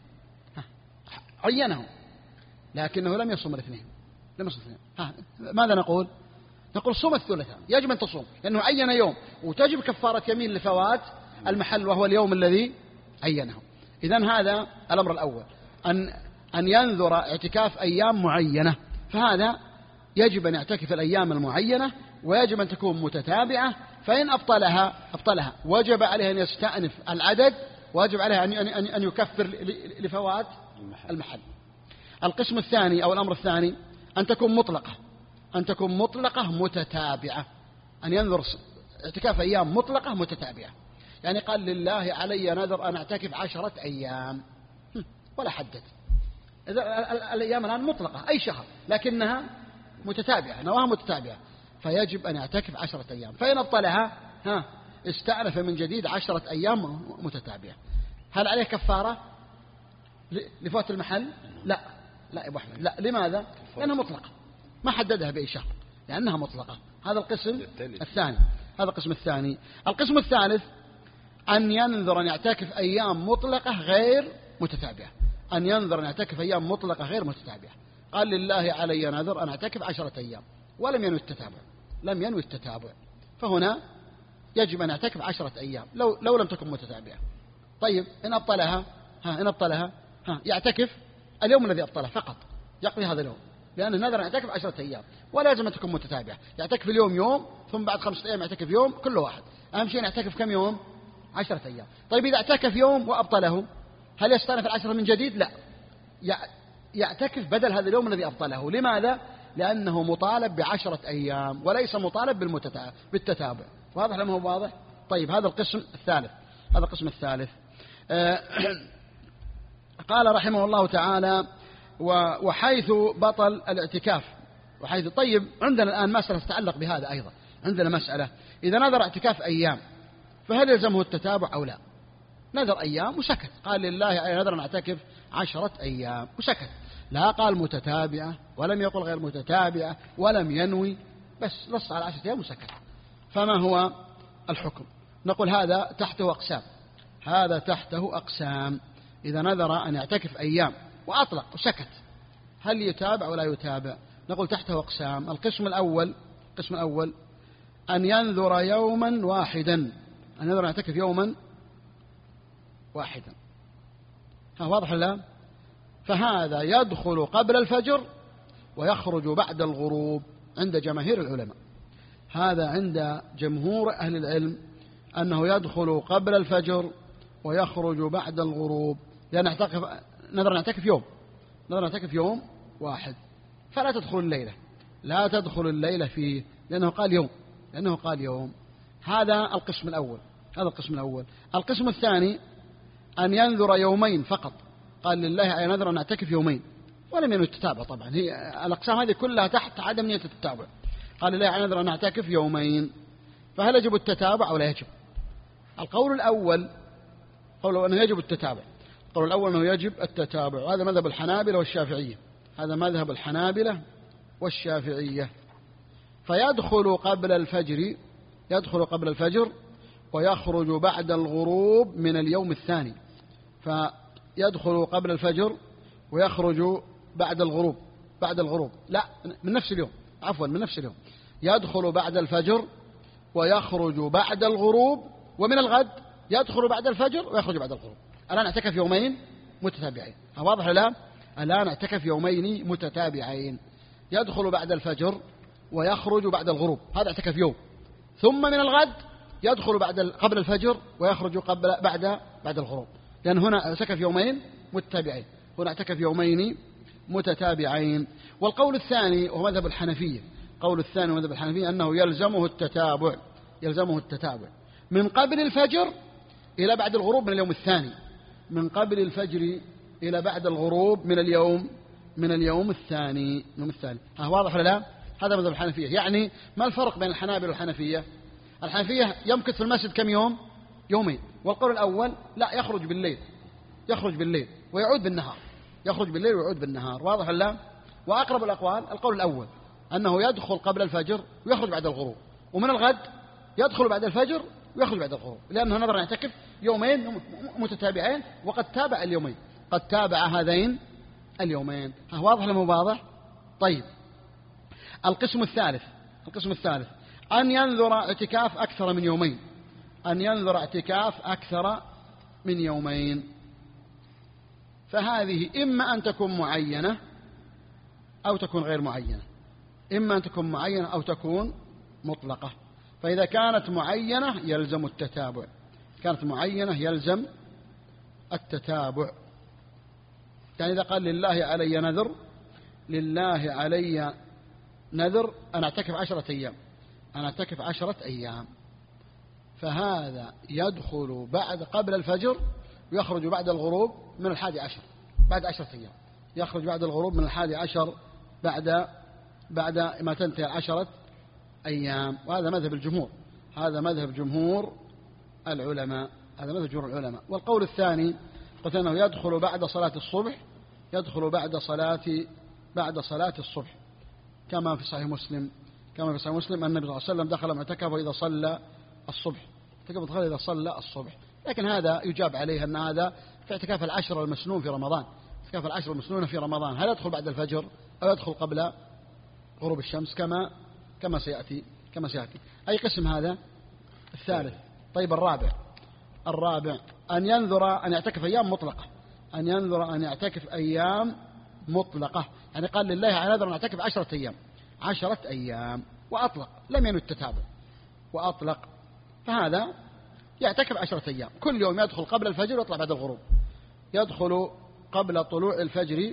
B: عينه لكنه لم يصوم الاثنين. ماذا نقول؟ صوم الثلاثاء، يجب أن تصوم لأنه عين يوم، وتجب كفارة يمين لفوات المحل وهو اليوم الذي عينه. إذن هذا الأمر الأول، أن ينذر اعتكاف أيام معينة، فهذا يجب أن يعتكف الأيام المعينة، ويجب أن تكون متتابعة. فإن أبطلها وجب عليه أن يستأنف العدد، ويجب عليه أن يكفر لفوات المحل. القسم الثاني أو الأمر الثاني أن تكون مطلقة متتابعة، أن ينذر اعتكاف أيام مطلقة متتابعة. يعني قال لله علي نذر أن أعتكف 10 أيام ولا حدد، الأيام الآن مطلقة أي شهر لكنها متتابعة، نواها متتابعة، فيجب أن يعتكف 10 أيام. فإن أبطلها استأنف من جديد 10 أيام متتابعة. هل عليه كفارة لفوات المحل؟ لا يا أبو أحمد، لا. لماذا؟ لأنها مطلقة، ما حددها بأي شهر لأنها مطلقة. هذا القسم الثاني. القسم الثالث أن ينذر أن يعتكف أيام مطلقة غير متتابعة، قال لله علي نذر أن أعتكف 10 أيام ولم ينوي التتابع، فهنا يجب أن يعتكف 10 أيام لو لم تكن متتابعة. طيب إن أبطلها يعتكف اليوم الذي أبطله فقط، يقضي هذا اليوم، لأنه نذر أن يعتكف 10 أيام ولا لازم أن تكون متتابعة. يعتكف اليوم يوم، ثم بعد 5 أيام يعتكف يوم، كل واحد. أهم شيء يعتكف كم يوم؟ 10 أيام. طيب إذا اعتكف يوم وأبطله هل يستأنف 10 من جديد؟ لا، يعتكف بدل هذا اليوم الذي أبطله. لماذا؟ لأنه مطالب ب10 أيام وليس مطالب بالتتابع. واضح لما هو واضح؟ طيب هذا القسم الثالث. قال رحمه الله تعالى: وحيث بطل الاعتكاف طيب عندنا الآن مسألة تتعلق بهذا أيضا. عندنا مسألة إذا نذر اعتكاف أيام فهل يلزمه التتابع أو لا؟ نذر أيام وسكت، قال لله نذر أن أعتكف 10 أيام وسكت، لا قال متتابعة ولم يقل غير متتابعة ولم ينوي، بس نص على 10 أيام وسكت. فما هو الحكم؟ نقول هذا تحته أقسام. إذا نذر أن يعتكف أيام وأطلق وسكت هل يتابع ولا يتابع؟ نقول تحته أقسام. القسم الأول أن ينذر يوما واحدا، أن ينذر أن يعتكف يوما واحدا. واضح لا؟ فهذا يدخل قبل الفجر ويخرج بعد الغروب عند جماهير العلماء. هذا عند جمهور أهل العلم أنه يدخل قبل الفجر ويخرج بعد الغروب، لأن نذر أن يعتكف يوم، نذر أن أعتكف يوم واحد، فلا تدخل الليلة، لا تدخل الليلة فيه، لأنه قال يوم. هذا القسم الأول. القسم الثاني أن ينذر يومين فقط، قال لله أي نذر أن أعتكف يومين ولم ينوي التتابع. طبعا هي الأقسام هذه كلها تحت عدم نية التتابع. قال لله أي نذر أن أعتكف يومين، فهل يجب التتابع أو لا يجب؟ القول الأول قوله أنه يجب التتابع. القول الأول أنه يجب التتابع، وهذا مذهب الحنابلة والشافعية. فيدخل قبل الفجر ويخرج بعد الغروب من اليوم الثاني. فيدخل قبل الفجر ويخرج بعد الغروب لا، من نفس اليوم. يدخل بعد الفجر ويخرج بعد الغروب، ومن الغد يدخل بعد الفجر ويخرج بعد الغروب. الآن اعتكف يومين متتابعين. واضح الآن؟ الآن اعتكف يومين متتابعين، يدخل بعد الفجر ويخرج بعد الغروب، هذا اعتكف يوم. ثم من الغد يدخل قبل الفجر ويخرج بعد الغروب، لأن هنا اعتكف يومين متتابعين. والقول الثاني وهو مذهب الحنفية، أنه يلزمه التتابع من قبل الفجر إلى بعد الغروب من اليوم الثاني، من اليوم الثاني. واضح ولا لا؟ هذا مذهب الحنفية. يعني ما الفرق بين الحنابلة والحنفية؟ الحنفية يمكث في المسجد كم يوم؟ يومين. والقول الأول لا، يخرج بالليل ويعود بالنهار. واضح ولا لا؟ وأقرب الأقوال القول الأول، أنه يدخل قبل الفجر ويخرج بعد الغروب، ومن الغد يدخل بعد الفجر ويخرج بعد الغروب، لأنه نظر أن يعتكف يومين متتابعين، وقد تابع اليومين، هذين اليومين. واضح لما واضح؟ طيب، القسم الثالث أن ينذر اعتكاف أكثر من يومين. فهذه إما أن تكون معينة أو تكون غير معينة، إما أن تكون معينة أو تكون مطلقة. فإذا كانت معينة يلزم التتابع. يعني إذا قال لله علي نذر أن أعتكف 10 أيام، فهذا يدخل قبل الفجر ويخرج بعد الغروب من 11 بعد 10 أيام، يخرج بعد الغروب من 11 بعد ما تنتهي 10 أيام. وهذا مذهب جمهور العلماء. والقول الثاني قلت أنه يدخل بعد صلاة الصبح، بعد صلاة الصبح، كما في صحيح مسلم أن النبي صلى الله عليه وسلم دخل معتكفه إذا صلى الصبح. لكن هذا يجاب عليه أن هذا في اعتكاف العشر المسنون في رمضان، هل يدخل بعد الفجر أو يدخل قبل غروب الشمس كما سيأتي. أي قسم هذا؟ الثالث. طيب، الرابع أن ينذر أن يعتكف أيام مطلقة. يعني قال لله على نذر أن يعتكف 10 أيام وأطلق، لم ينوي التتابع وأطلق، فهذا يعتكف 10 أيام، كل يوم يدخل قبل الفجر ويطلع بعد الغروب، يدخل قبل طلوع الفجر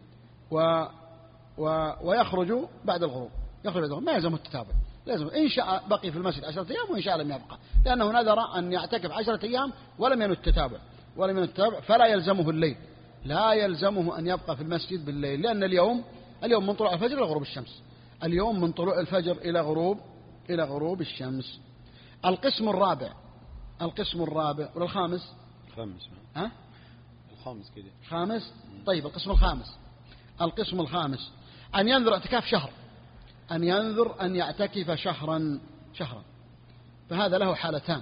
B: ويخرج بعد الغروب، ما يلزم التتابع. لازم إن شاء بقي في المسجد 10 أيام وإن شاء لم يبقى، لأنه نذر أن يعتكف 10 أيام ولم ينوي التتابع، فلا يلزمه الليل، لا يلزمه أن يبقى في المسجد بالليل، لأن اليوم من طلوع الفجر إلى غروب الشمس، إلى غروب الشمس. القسم الرابع والخامس.
A: الخامس كده.
B: طيب، القسم الخامس أن ينذر اعتكاف شهر، أن يعتكف شهرا، فهذا له حالتان.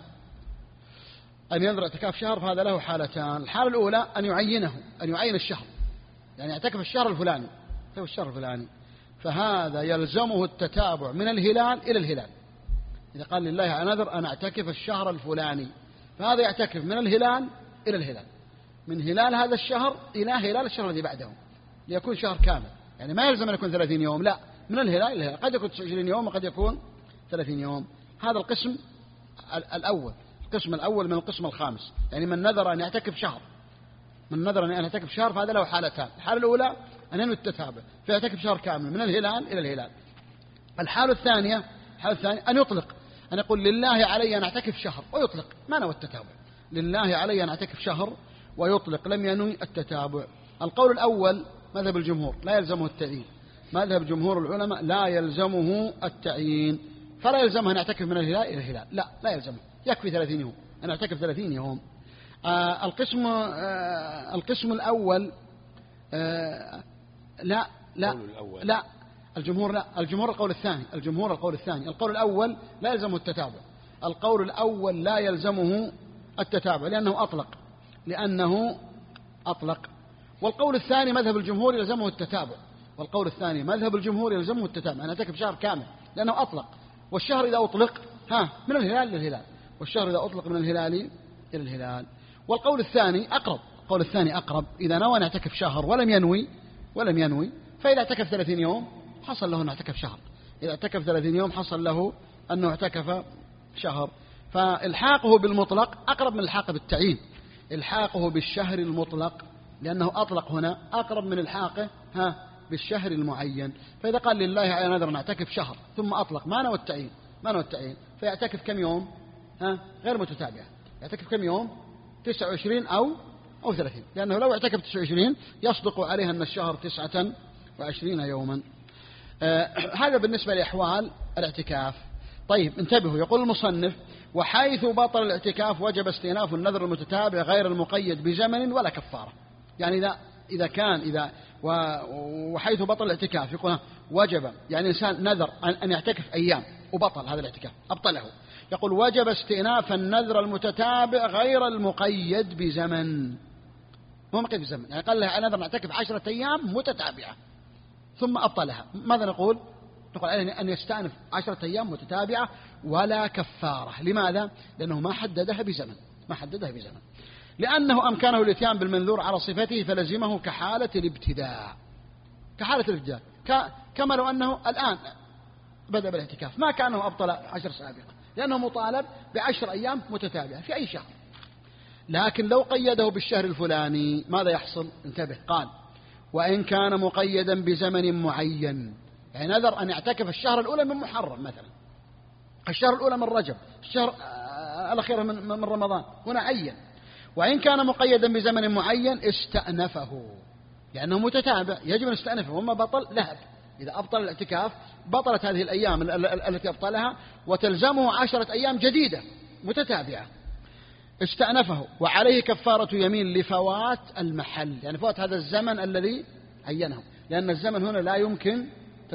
B: الحالة الأولى أن يعين الشهر، يعني يعتكف الشهر الفلاني، فهذا يلزمه التتابع من الهلال إلى الهلال. إذا قال لله أنا نذر أن أعتكف الشهر الفلاني، فهذا يعتكف من الهلال إلى الهلال، من هلال هذا الشهر إلى هلال الشهر الذي بعده، ليكون شهر كامل. يعني ما يلزم أن يكون 30 يوم، لا، من الهلال إلى الهلال، قد يكون 20 يوم وقد يكون 30 يوم. هذا القسم الأول من القسم الخامس. يعني من نذر أن يعتكف شهر، فهذا له حالتان. الحالة الأولى أن ينوي التتابع فيعتكف شهر كامل من الهلال إلى الهلال. الحالة الثانية أن يطلق، أن يقول لله علي أن أعتكف شهر ويطلق ما نوى التتابع، لله علي أن أعتكف شهر ويطلق لم ينوي التتابع. القول الأول مذهب الجمهور لا يلزمه التعيين، مذهب جمهور العلماء لا يلزمه التعيين، فلا يلزمه أن يعتكف من الهلال إلى الهلال، لا يلزمه، يكفي 30 يوم أن يعتكف 30 يوم. القسم الأول لا الجمهور القول الثاني، القول الأول لا يلزمه التتابع، القول الأول لا يلزمه التتابع لأنه أطلق، والقول الثاني مذهب الجمهور يلزمه التتابع، أنا أعتكف شهر كامل لأنه أطلق، والشهر إذا أطلق من الهلال للهلال، والشهر إذا أطلق من الهلال إلى الهلال. والقول الثاني أقرب، إذا نوى أن يعتكف شهر ولم ينوي فإذا اعتكف 30 يوم حصل له أن اعتكف شهر، إذا اعتكف 30 يوم حصل له أنه اعتكف شهر. فالحاقه بالمطلق أقرب من الحاق بالتعيين، الحاقه بالشهر المطلق لأنه أطلق هنا أقرب من الحاقه بالشهر المعين. فإذا قال لله على نذر نعتكف شهر ثم أطلق ما نوى التعيين فيعتكف كم يوم غير متتابعة، يعتكف كم يوم 29 أو 30، لأنه لو اعتكف 29 يصدق عليه أن الشهر 29 يوما. هذا بالنسبة لأحوال الاعتكاف. طيب انتبهوا، يقول المصنف وحيث بطل الاعتكاف وجب استئناف النذر المتتابع غير المقيد بزمن ولا كفارة. يعني وحيث بطل الاعتكاف يقول وجب، يعني إنسان نذر أن يعتكف أيام وبطل هذا الاعتكاف أبطله، يقول وجب استئناف النذر المتتابع غير المقيد بزمن، مو مقيد بزمن، يعني قال له على نذر نعتكف 10 أيام متتابعة ثم أبطلها، ماذا نقول عليه أن يستأنف 10 أيام متتابعة ولا كفارة. لماذا؟ لأنه ما حددها بزمن، لأنه أمكنه الاتيان بالمنذور على صفته فلزمه كحالة الابتداء، كما لو أنه الآن بدأ بالاعتكاف ما كانه أبطل 10 سابقة، لأنه مطالب ب10 أيام متتابعة في أي شهر. لكن لو قيده بالشهر الفلاني ماذا يحصل؟ انتبه، قال وإن كان مقيدا بزمن معين، يعني نذر أن يعتكف الشهر الأولى من محرم مثلا، الشهر الأولى من رجب، الشهر الأخير من رمضان، هنا عين. وإن كان مقيدا بزمن معين استأنفه، لأنه متتابع يجب أن يستأنفه، وما بطل ذهب. إذا أبطل الاعتكاف بطلت هذه الأيام التي أبطلها وتلزمه 10 أيام جديدة متتابعة، استأنفه وعليه كفارة يمين لفوات المحل، يعني فوات هذا الزمن الذي عينه، لأن الزمن هنا لا يمكن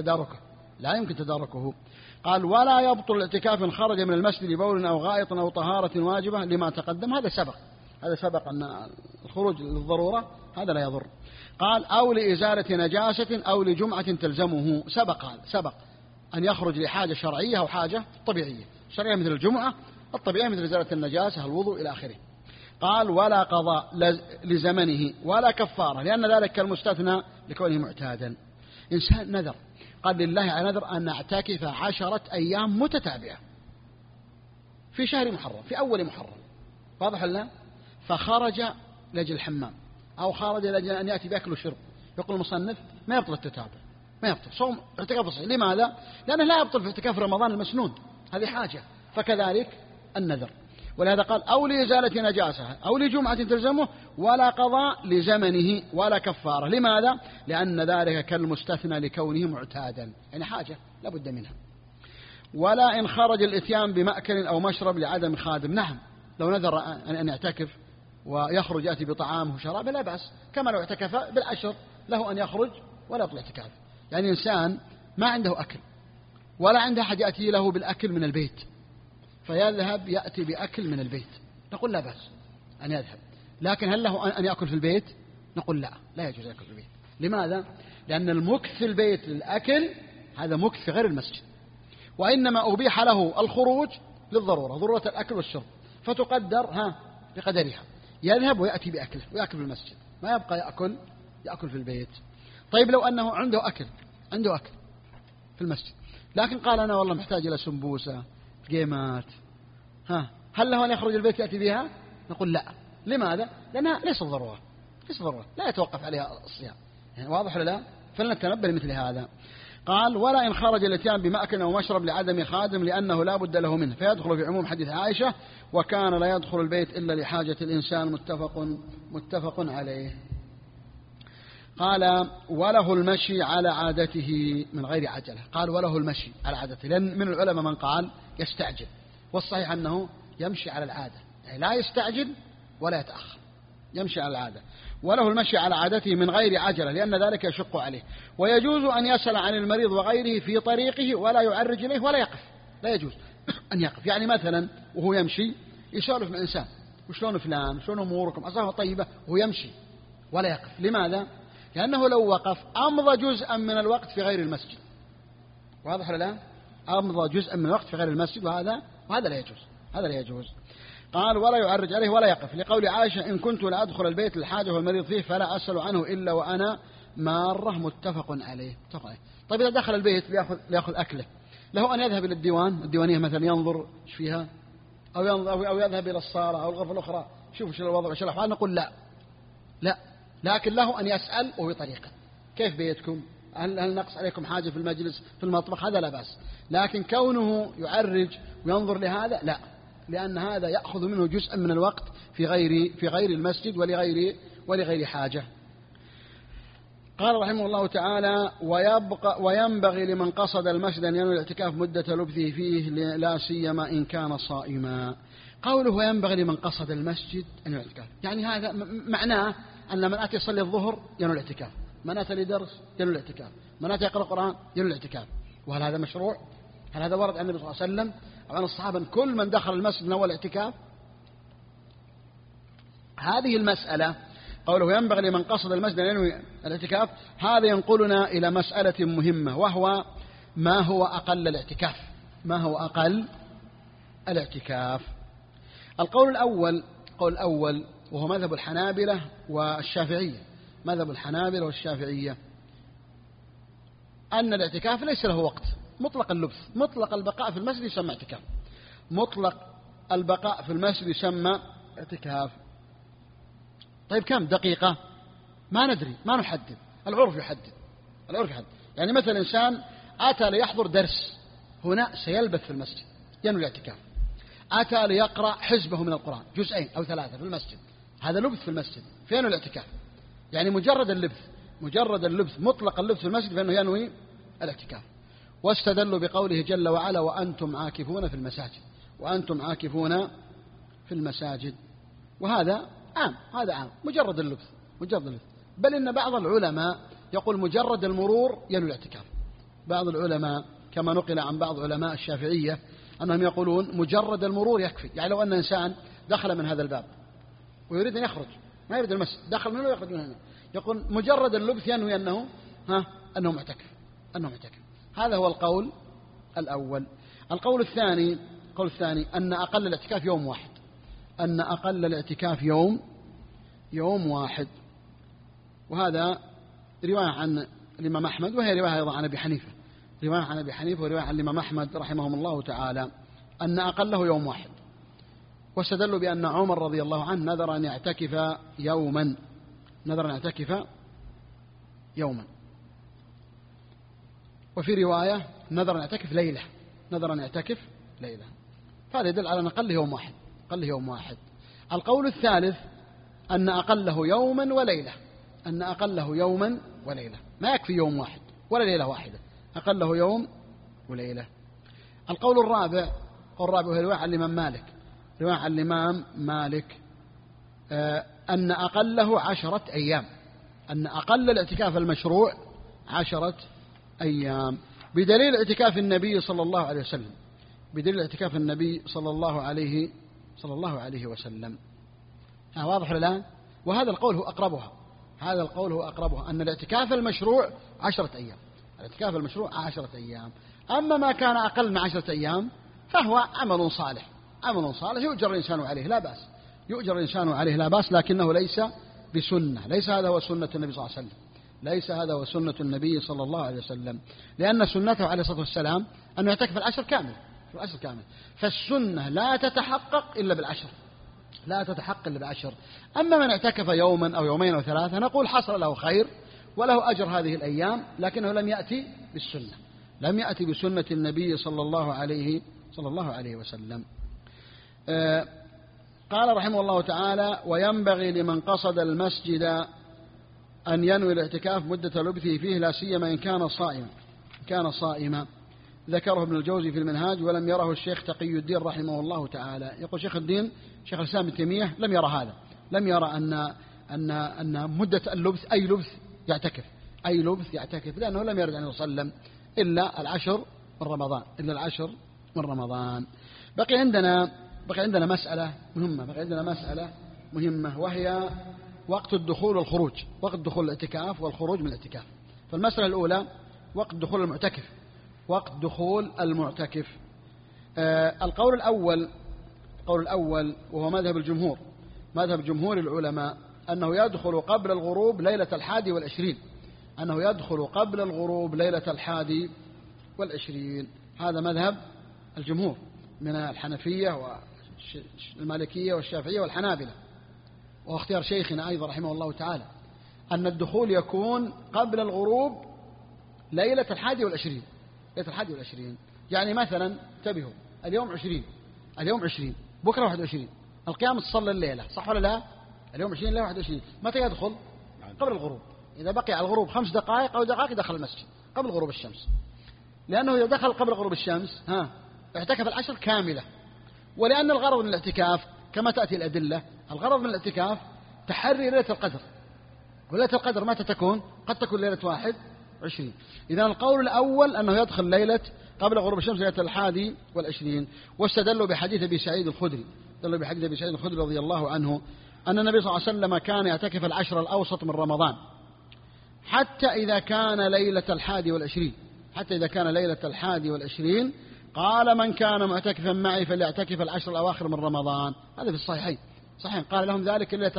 B: تداركه. قال ولا يبطل الاعتكاف إن خرج من المسجد لبول أو غائط أو طهارة واجبة لما تقدم، هذا سبق أن الخروج للضرورة هذا لا يضر. قال أو لإزالة نجاسة أو لجمعة تلزمه، سبق أن يخرج لحاجة شرعية أو حاجة طبيعية، الشرعية مثل الجمعة، الطبيعية مثل إزالة النجاسة الوضوء إلى آخره. قال ولا قضاء لزمنه ولا كفارة، لأن ذلك كالمستثنى لكونه معتادا. إنسان نذر قال لله على نذر أن أعتكف 10 أيام متتابعة في شهر محرم، في أول محرم، واضح لنا؟ فخرج لأجل الحمام أو خرج لأجل أن يأتي بأكل وشرب، يقول المصنف ما يبطل التتابع، ما يبطل صوم اعتكاف صحيح. لماذا؟ لأنه لا يبطل في اعتكاف رمضان المسنون، هذه حاجة، فكذلك النذر. ولهذا قال أو لإزالة نجاسة أو لجمعة تلزمه ولا قضاء لزمنه ولا كفارة. لماذا؟ لأن ذلك كالمستثنى لكونه معتادا، يعني حاجة لا بد منها. ولا إن خرج الإتيان بمأكل أو مشرب لعدم خادم، نعم لو نذر أن يعتكف ويخرج يأتي بطعامه وشرابه لا بأس، كما لو اعتكف بالعشر له أن يخرج ولا يطلع اعتكاف. يعني إنسان ما عنده أكل ولا عنده أحد يأتي له بالأكل من البيت فيذهب يأتي بأكل من البيت، نقول لا بأس أن يذهب، لكن هل له أن يأكل في البيت؟ نقول لا يجوز يأكل في البيت. لماذا؟ لأن المكث في البيت للأكل هذا مكث في غير المسجد، وإنما أبيح له الخروج للضرورة، ضرورة الأكل والشرب، فتقدر بقدرها، يذهب ويأتي بأكله ويأكل في المسجد، ما يبقى يأكل في البيت. طيب لو أنه عنده أكل في المسجد، لكن قال أنا والله محتاج إلى سمبوسة قيمات، هل له أن يخرج البيت يأتي بها؟ نقول لا. لماذا؟ لأنها ليس ضرورة، لا يتوقف عليها الصيام، يعني واضح ولا لا؟ فلنتنبه لمثل هذا. قال ولا إن خرج الاتيان بمأكل أو مشرب لعدم خادم لأنه لا بد له منه، فيدخل في عموم حديث عائشة وكان لا يدخل البيت إلا لحاجة الإنسان، متفق عليه. قال وله المشي على عادته من غير عجلة. قال وله المشي على عادته، لأن من العلماء من قال يستعجل، والصحيح أنه يمشي على العادة، يعني لا يستعجل ولا يتأخر، يمشي على العادة. وله المشي على عادته من غير عجلة لأن ذلك يشق عليه. ويجوز أن يسأل عن المريض وغيره في طريقه ولا يعرج إليه ولا يقف، لا يجوز أن يقف. يعني مثلا وهو يمشي يسولف مع إنسان، وشلون فلان، شلون أموركم، أصابه طيبة، وهو يمشي ولا يقف. لماذا؟ لأنه لو وقف أمضى جزءا من الوقت في غير المسجد. واضح ولا لا؟ أمضى جزءا من الوقت في غير المسجد، وهذا لا يجوز، هذا لا يجوز. قال ولا يعرج عليه ولا يقف، لقول عائشة إن كنت لأدخل البيت للحاجة والمريض فيه فلا أسأل عنه إلا وأنا مارة، متفق عليه. طيب إذا دخل البيت ليأخذ أكله، له أن يذهب إلى الديوانية مثلا ينظر إيش فيها، أو يذهب إلى الصالة أو الغرفة الأخرى شوف إيش الوضع وإيش الأحوال، نقول لا، لكن له أن يسأل وهو طريقة كيف بيتكم، هل نقص عليكم حاجة في المجلس في المطبخ، هذا لا بأس. لكن كونه يعرج وينظر لهذا لا، لأن هذا يأخذ منه جزءا من الوقت في غير المسجد ولغير حاجة. قال رحمه الله تعالى وينبغي لمن قصد المسجد أن ينوي الاعتكاف مدة لبثه فيه لا سيما إن كان صائما. قوله وينبغي لمن قصد المسجد أن ينوي الاعتكاف، يعني هذا معناه أن من أتى يصلي الظهر ينوي الاعتكاف، من أتى لدرس ينوي الاعتكاف، من أتى يقرأ القرآن ينوي الاعتكاف. وهل هذا مشروع؟ هل هذا ورد عن النبي صلى الله عليه وسلم أو عن الصحابة كل من دخل المسجد نوى الاعتكاف؟ هذه المسألة قوله ينبغي لمن قصد المسجد أن ينوي الاعتكاف، هذا ينقلنا إلى مسألة مهمة، وهو ما هو أقل الاعتكاف. القول الأول وهو مذهب الحنابلة والشافعية، أن الاعتكاف ليس له وقت، مطلق اللبث، مطلق البقاء في المسجد يسمى اعتكاف، مطلق البقاء في المسجد يسمى اعتكاف. طيب كم دقيقة؟ ما ندري، ما نحدد، العرف يحدد. يعني مثلا إنسان أتى ليحضر درس، هنا سيلبث في المسجد ينوي الاعتكاف. أتى ليقرأ حزبه من القرآن، جزئين أو 3 في المسجد، هذا لبث في المسجد، فينوي الاعتكاف. يعني مجرد اللبث مطلق اللبث في المسجد فإنه ينوي الاعتكاف. واستدلوا بقوله جل وعلا وأنتم عاكفون في المساجد، وهذا عام، مجرد اللبث. بل إن بعض العلماء يقول مجرد المرور ينوي الاعتكاف. بعض العلماء كما نقل عن بعض علماء الشافعية أنهم يقولون مجرد المرور يكفي. يعني لو أن إنسان دخل من هذا الباب ويريد أن يخرج، ما يريد المسجد، دخل منه ويخرج من هنا، يقول مجرد اللبث ينوي أنه معتكف. هذا هو القول الأول. القول الثاني أن أقل الاعتكاف يوم واحد، وهذا رواية عن الإمام أحمد، وهي رواية أيضا عن أبي حنيفة، ورواية عن الإمام أحمد رحمهم الله تعالى أن أقله يوم واحد. واستدلوا بأن عمر رضي الله عنه نذر أن يعتكف يوما، وفي رواية نذر أن يعتكف ليلة. فهذا يدل على أن أقله يوم واحد. القول الثالث أن أقله يوما وليلة، ما يكفي يوم واحد ولا ليلة واحدة، أقله يوم وليلة. القول الرابع وهي رواية عن الإمام مالك أن أقله 10 أيام، أن أقل الاعتكاف المشروع 10 أيام، بدليل اعتكاف النبي صلى الله عليه وسلم. واضح الآن؟ وهذا القول هو أقربها، أن الاعتكاف المشروع 10 أيام. أما ما كان أقل من 10 أيام فهو عمل صالح يؤجر الإنسان عليه لا بأس، لكنه ليس بسنة، ليس هذا هو سنة النبي صلى الله عليه وسلم، لأن سنته عليه الصلاة والسلام أن يعتكف العشر كامل، فالسنة لا تتحقق إلا بالعشر. أما من اعتكف يوما أو يومين أو 3 نقول حصل له خير وله أجر هذه الأيام، لكنه لم يأتي بالسنة، لم يأتي بسنة النبي صلى الله عليه وسلم. قال رحمه الله تعالى: وينبغي لمن قصد المسجد أن ينوي الاعتكاف مدة لبثه فيه، لا سيما إن كان صائما. ذكره ابن الجوزي في المنهاج، ولم يره الشيخ تقي الدين رحمه الله تعالى. يقول شيخ الإسلام ابن تيمية لم يرى هذا، لم يرى أن مدة اللبث أي لبث يعتكف، لأنه لم يرد عنه صلى الله عليه وسلم إلا العشر من رمضان. بقي عندنا مسألة مهمة، وهي وقت الدخول والخروج، وقت دخول الاعتكاف والخروج من الاعتكاف. فالمسألة الأولى وقت دخول المعتكف. القول الأول وهو مذهب جمهور العلماء، أنه يدخل قبل الغروب ليلة 21. هذا مذهب الجمهور من الحنفية والمالكية والشافعية والحنابلة، واختيار شيخنا أيضا رحمه الله تعالى، أن الدخول يكون قبل الغروب ليلة 21. يعني مثلا انتبهوا، اليوم 20، بكرة 21، القيام تصلى الليلة، صح ولا لا؟ اليوم 20 ليلة 21، متى يدخل؟ قبل الغروب. إذا بقي على الغروب 5 دقائق أو دقائق دخل المسجد قبل غروب الشمس، لأنه إذا دخل قبل غروب الشمس اعتكف 10 كاملة. ولأن الغرض من الاعتكاف كما تأتي الأدلة، الغرض من الاعتكاف تحري ليلة القدر، وليلة القدر متى تكون؟ قد تكون ليلة 21. إذا القول الأول أنه يدخل ليلة قبل غروب الشمس ليلة 21. واستدلوا بحديث أبي سعيد الخدري رضي الله عنه أن النبي صلى الله عليه وسلم كان يعتكف 10 الأوسط من رمضان حتى إذا كان ليلة 21. قال: من كان معتكفا معي فليعتكف 10 الأواخر من رمضان. هذا في الصحيحين قال لهم ذلك ليلة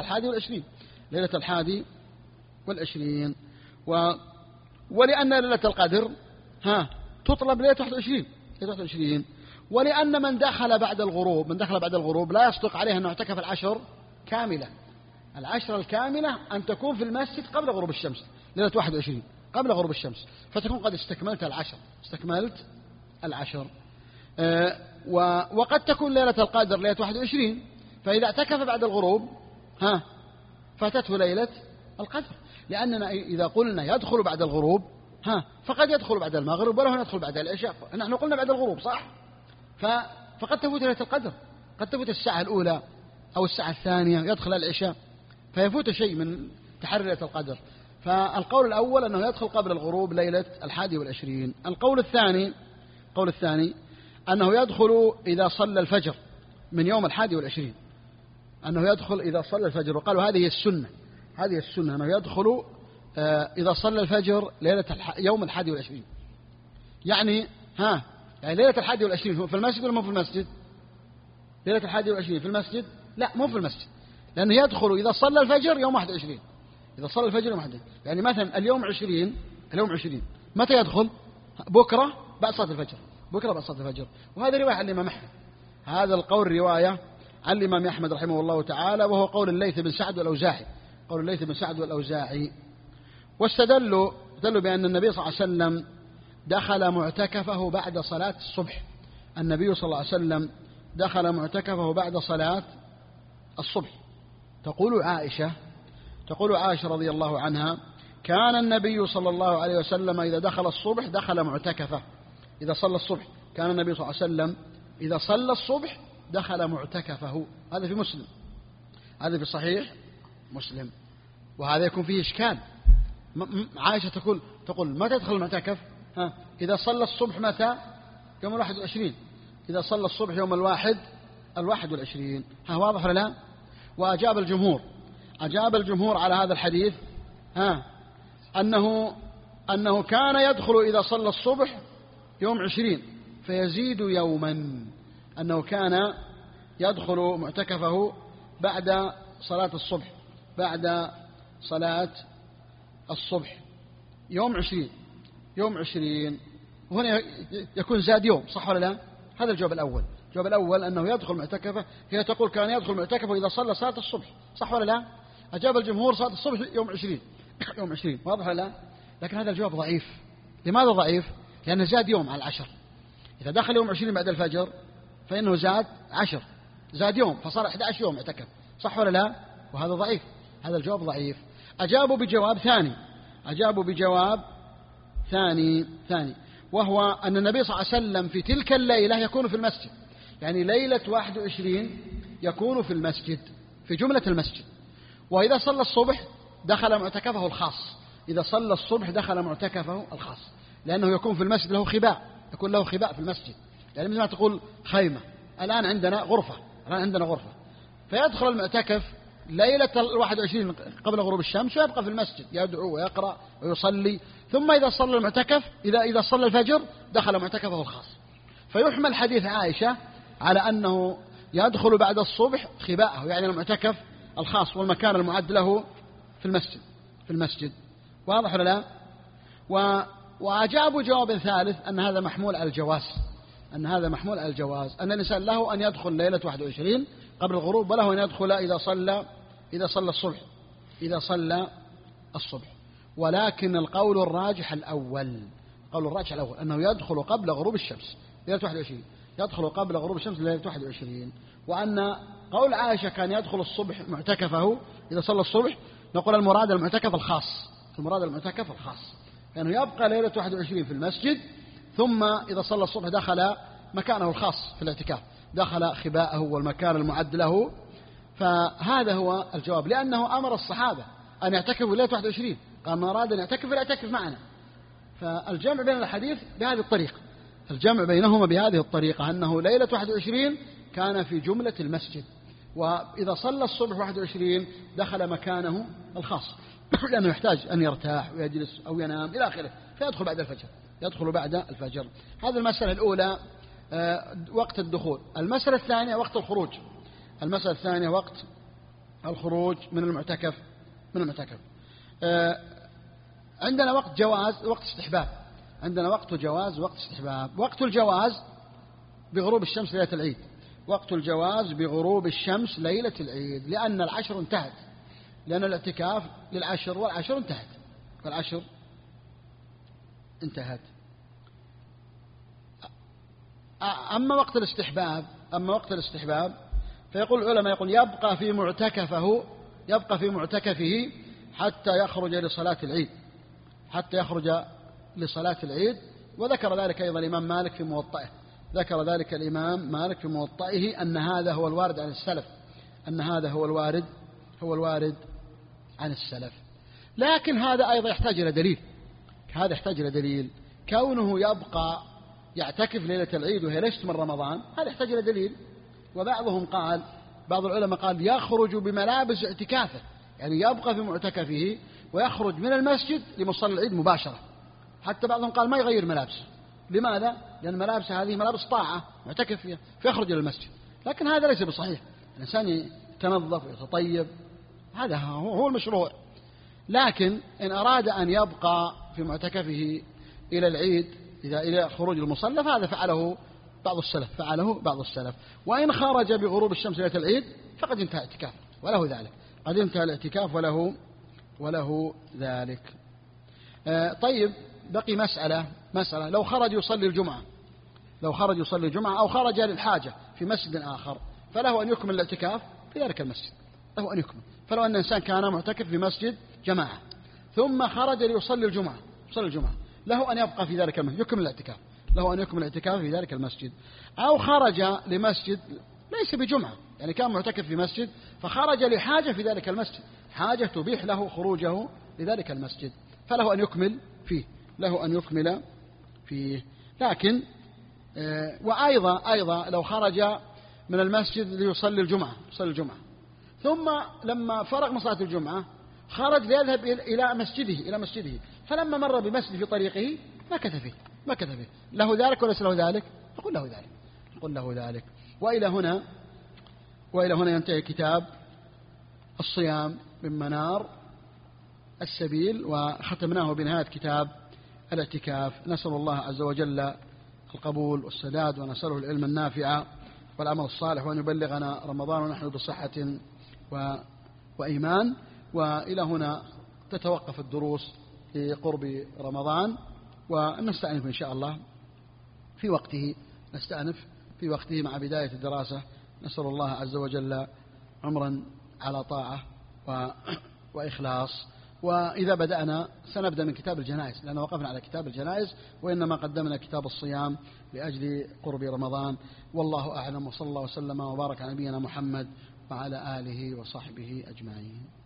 B: 21. ولأن ليلة القدر تطلب ليلة 21. ولأن من دخل بعد الغروب لا يصدق عليه أن اعتكف 10 كاملة. 10 الكاملة أن تكون في المسجد قبل غروب الشمس، ليلة 21 قبل غروب الشمس، فتكون قد استكملت 10. وقد تكون ليلة القدر ليلة 21، فإذا اعتكف بعد الغروب فاتته ليلة القدر. لأننا إذا قلنا يدخل بعد الغروب فقد يدخل بعد المغرب، وله يدخل بعد العشاء. نحن قلنا بعد الغروب، صح؟ فقد تفوت ليلة القدر، قد تفوت الساعة الأولى أو الساعة الثانية، يدخل العشاء فيفوت شيء من تحري ليلة القدر. فالقول الأول أنه يدخل قبل الغروب ليلة 21. القول الثاني أنه يدخل إذا صلى الفجر من يوم 21، أنه يدخل إذا صلى الفجر. وقالوا هذه السنة أنه يدخل إذا صلى الفجر ليلة يوم 21. يعني ليلة 21 في المسجد ولا مو في المسجد؟ ليلة 21 في المسجد؟ لا، مو في المسجد، لأنه يدخل إذا صلى الفجر يوم 21. يعني مثلا اليوم 20 متى يدخل؟ بكرة بعد صلاة الفجر. وهذا رواية عن الإمام أحمد، هذا القول رواية عن الإمام أحمد رحمه الله تعالى، وهو قول الليث بن سعد والأوزاعي. واستدلوا بأن النبي صلى الله عليه وسلم دخل معتكفه بعد صلاة الصبح. النبي صلى الله عليه وسلم دخل معتكفه بعد صلاة الصبح. تقول عائشة رضي الله عنها: كان النبي صلى الله عليه وسلم إذا دخل الصبح دخل معتكفه. إذا صلى الصبح كان النبي صلى الله عليه وسلم إذا صلى الصبح دخل معتكفه. هذا في مسلم، هذا في صحيح مسلم. وهذا يكون فيه إشكال. عائشة تقول متى تدخل المعتكف؟ إذا صلى الصبح متى؟ يوم 21. إذا صلى الصبح يوم 21. واضح ولا لا؟ وأجاب الجمهور على هذا الحديث أنه كان يدخل إذا صلى الصبح يوم 20 فيزيد يوما، أنه كان يدخل معتكفه بعد صلاة الصبح يوم 20. وهنا يكون زاد يوم، صح ولا لا؟ هذا الجواب الأول أنه يدخل معتكفه. هي تقول كان يدخل معتكفه إذا صلى صلاة الصبح، صح ولا لا؟ أجاب الجمهور صلاة الصبح يوم 20. يوم 20. واضح ولا لا؟ لكن هذا الجواب ضعيف. لماذا ضعيف؟ لأنه زاد يوم على 10. إذا دخل يوم 20 بعد الفجر فإنه زاد 10، زاد يوم فصار 11 يوم اعتكف، صح ولا لا؟ وهذا ضعيف، هذا الجواب ضعيف. أجابوا بجواب ثاني، وهو أن النبي صلى الله عليه وسلم في تلك الليلة يكون في المسجد، يعني ليلة 21 يكون في المسجد في جملة المسجد. وإذا صلى الصبح دخل معتكفه الخاص، إذا صلى الصبح دخل معتكفه الخاص، لأنه يكون في المسجد له خباء، يكون له خباء في المسجد، يعني مثل ما تقول خيمة. الآن عندنا غرفة، فيدخل المعتكف ليلة 21 قبل غروب الشمس ويبقى في المسجد يدعو ويقرأ ويصلي، ثم إذا صلى المعتكف إذا صلى الفجر دخل معتكفه الخاص. فيحمل حديث عائشة على أنه يدخل بعد الصبح خباءه، يعني المعتكف الخاص والمكان المعد له في المسجد. واضح ولا لا؟ وأجابوا جواب ثالث أن هذا محمول على الجواز، أن الإنسان له أن يدخل ليلة 21 قبل الغروب، وله أن يدخل إذا صلى الصبح. ولكن القول الراجح الأول أنه يدخل قبل غروب الشمس ليلة 21، يدخل قبل غروب الشمس ليلة 21. وأن قول عائشة كان يدخل الصبح معتكفه إذا صلى الصبح، نقول المراد المعتكف الخاص، لأنه يبقى ليلة 21 في المسجد، ثم إذا صلى الصبح دخل مكانه الخاص في الاعتكاف، دخل خباءه والمكان المعد له. فهذا هو الجواب، لأنه أمر الصحابة أن يعتكفوا ليلة 21، قال من أراد أن يعتكف فليعتكف معنا. فالجمع بين الحديث بهذه الطريقة، الجمع بينهما بهذه الطريقة، أنه ليلة 21 كان في جملة المسجد، وإذا صلى الصبح 21 دخل مكانه الخاص، لأنه يحتاج أن يرتاح ويجلس أو ينام إلى آخره، فيدخل بعد الفجر. هذه المسألة الأولى، وقت الدخول. المسألة الثانية وقت الخروج من المعتكف. عندنا وقت جواز، وقت استحباب. وقت الجواز بغروب الشمس ليلة العيد، لأن العشر انتهت، لأن الاعتكاف للعشر والعشر انتهت. أما وقت الاستحباب فيقول العلماء يبقى في معتكفه حتى يخرج لصلاة العيد. وذكر ذلك أيضا الإمام مالك في موطئه، أن هذا هو الوارد عن السلف. لكن هذا أيضا يحتاج إلى دليل. كونه يبقى يعتكف ليلة العيد وهي ليست من رمضان، هذا يحتاج إلى دليل. بعض العلماء قال يخرج بملابس اعتكافه، يعني يبقى في معتكفه ويخرج من المسجد لمصلى العيد مباشرة. حتى بعضهم قال ما يغير ملابسه. لماذا؟ لأن ملابس هذه ملابس طاعة معتكف فيها، فيخرج إلى المسجد. لكن هذا ليس بصحيح، الإنسان يتنظف ويتطيب، هذا هو المشروع. لكن إن أراد أن يبقى في معتكفه إلى العيد، إلى خروج المصلى، فهذا فعله بعض السلف. وإن خرج بغروب الشمس ليلة العيد فقد انتهى اعتكافه وله ذلك، قد انتهى الاعتكاف وله ذلك. طيب، بقي مسألة لو خرج يصلي الجمعة أو خرج للحاجة في مسجد آخر، فله أن يكمل الاعتكاف في ذلك المسجد، فلو أن إنسان كان معتكف في مسجد جماعة ثم خرج ليصلي الجمعة، له أن يبقى في ذلك المسجد، يكمل الاعتكاف في ذلك المسجد. أو خرج لمسجد ليس بجمعة، يعني كان معتكف في مسجد فخرج لحاجة في ذلك المسجد، حاجة تبيح له خروجه لذلك المسجد، فله أن يكمل فيه. لكن وأيضا لو خرج من المسجد ليصلي الجمعة، ثم لما فرغ من صلاة الجمعة خرج ليذهب إلى مسجده، فلما مر بمسجد في طريقه ما كث فيه، له ذلك وليس له ذلك؟ نقول له ذلك. وإلى هنا ينتهي كتاب الصيام من منار السبيل، وختمناه بنهاية كتاب الاعتكاف. نسأل الله عز وجل القبول والسداد، ونسأله العلم النافع والعمل الصالح، وأن يبلغنا رمضان ونحن بصحة وإيمان. وإلى هنا وتتوقف الدروس في قرب رمضان، ونستأنف إن شاء الله في وقته، نستأنف في وقته مع بداية الدراسة. نسأل الله عز وجل عمرا على طاعة وإخلاص. وإذا بدأنا سنبدأ من كتاب الجنائز، لأن وقفنا على كتاب الجنائز، وإنما قدمنا كتاب الصيام لأجل قرب رمضان. والله أعلم، وصلى الله وسلم وبارك على نبينا محمد وعلى آله وصحبه أجمعين.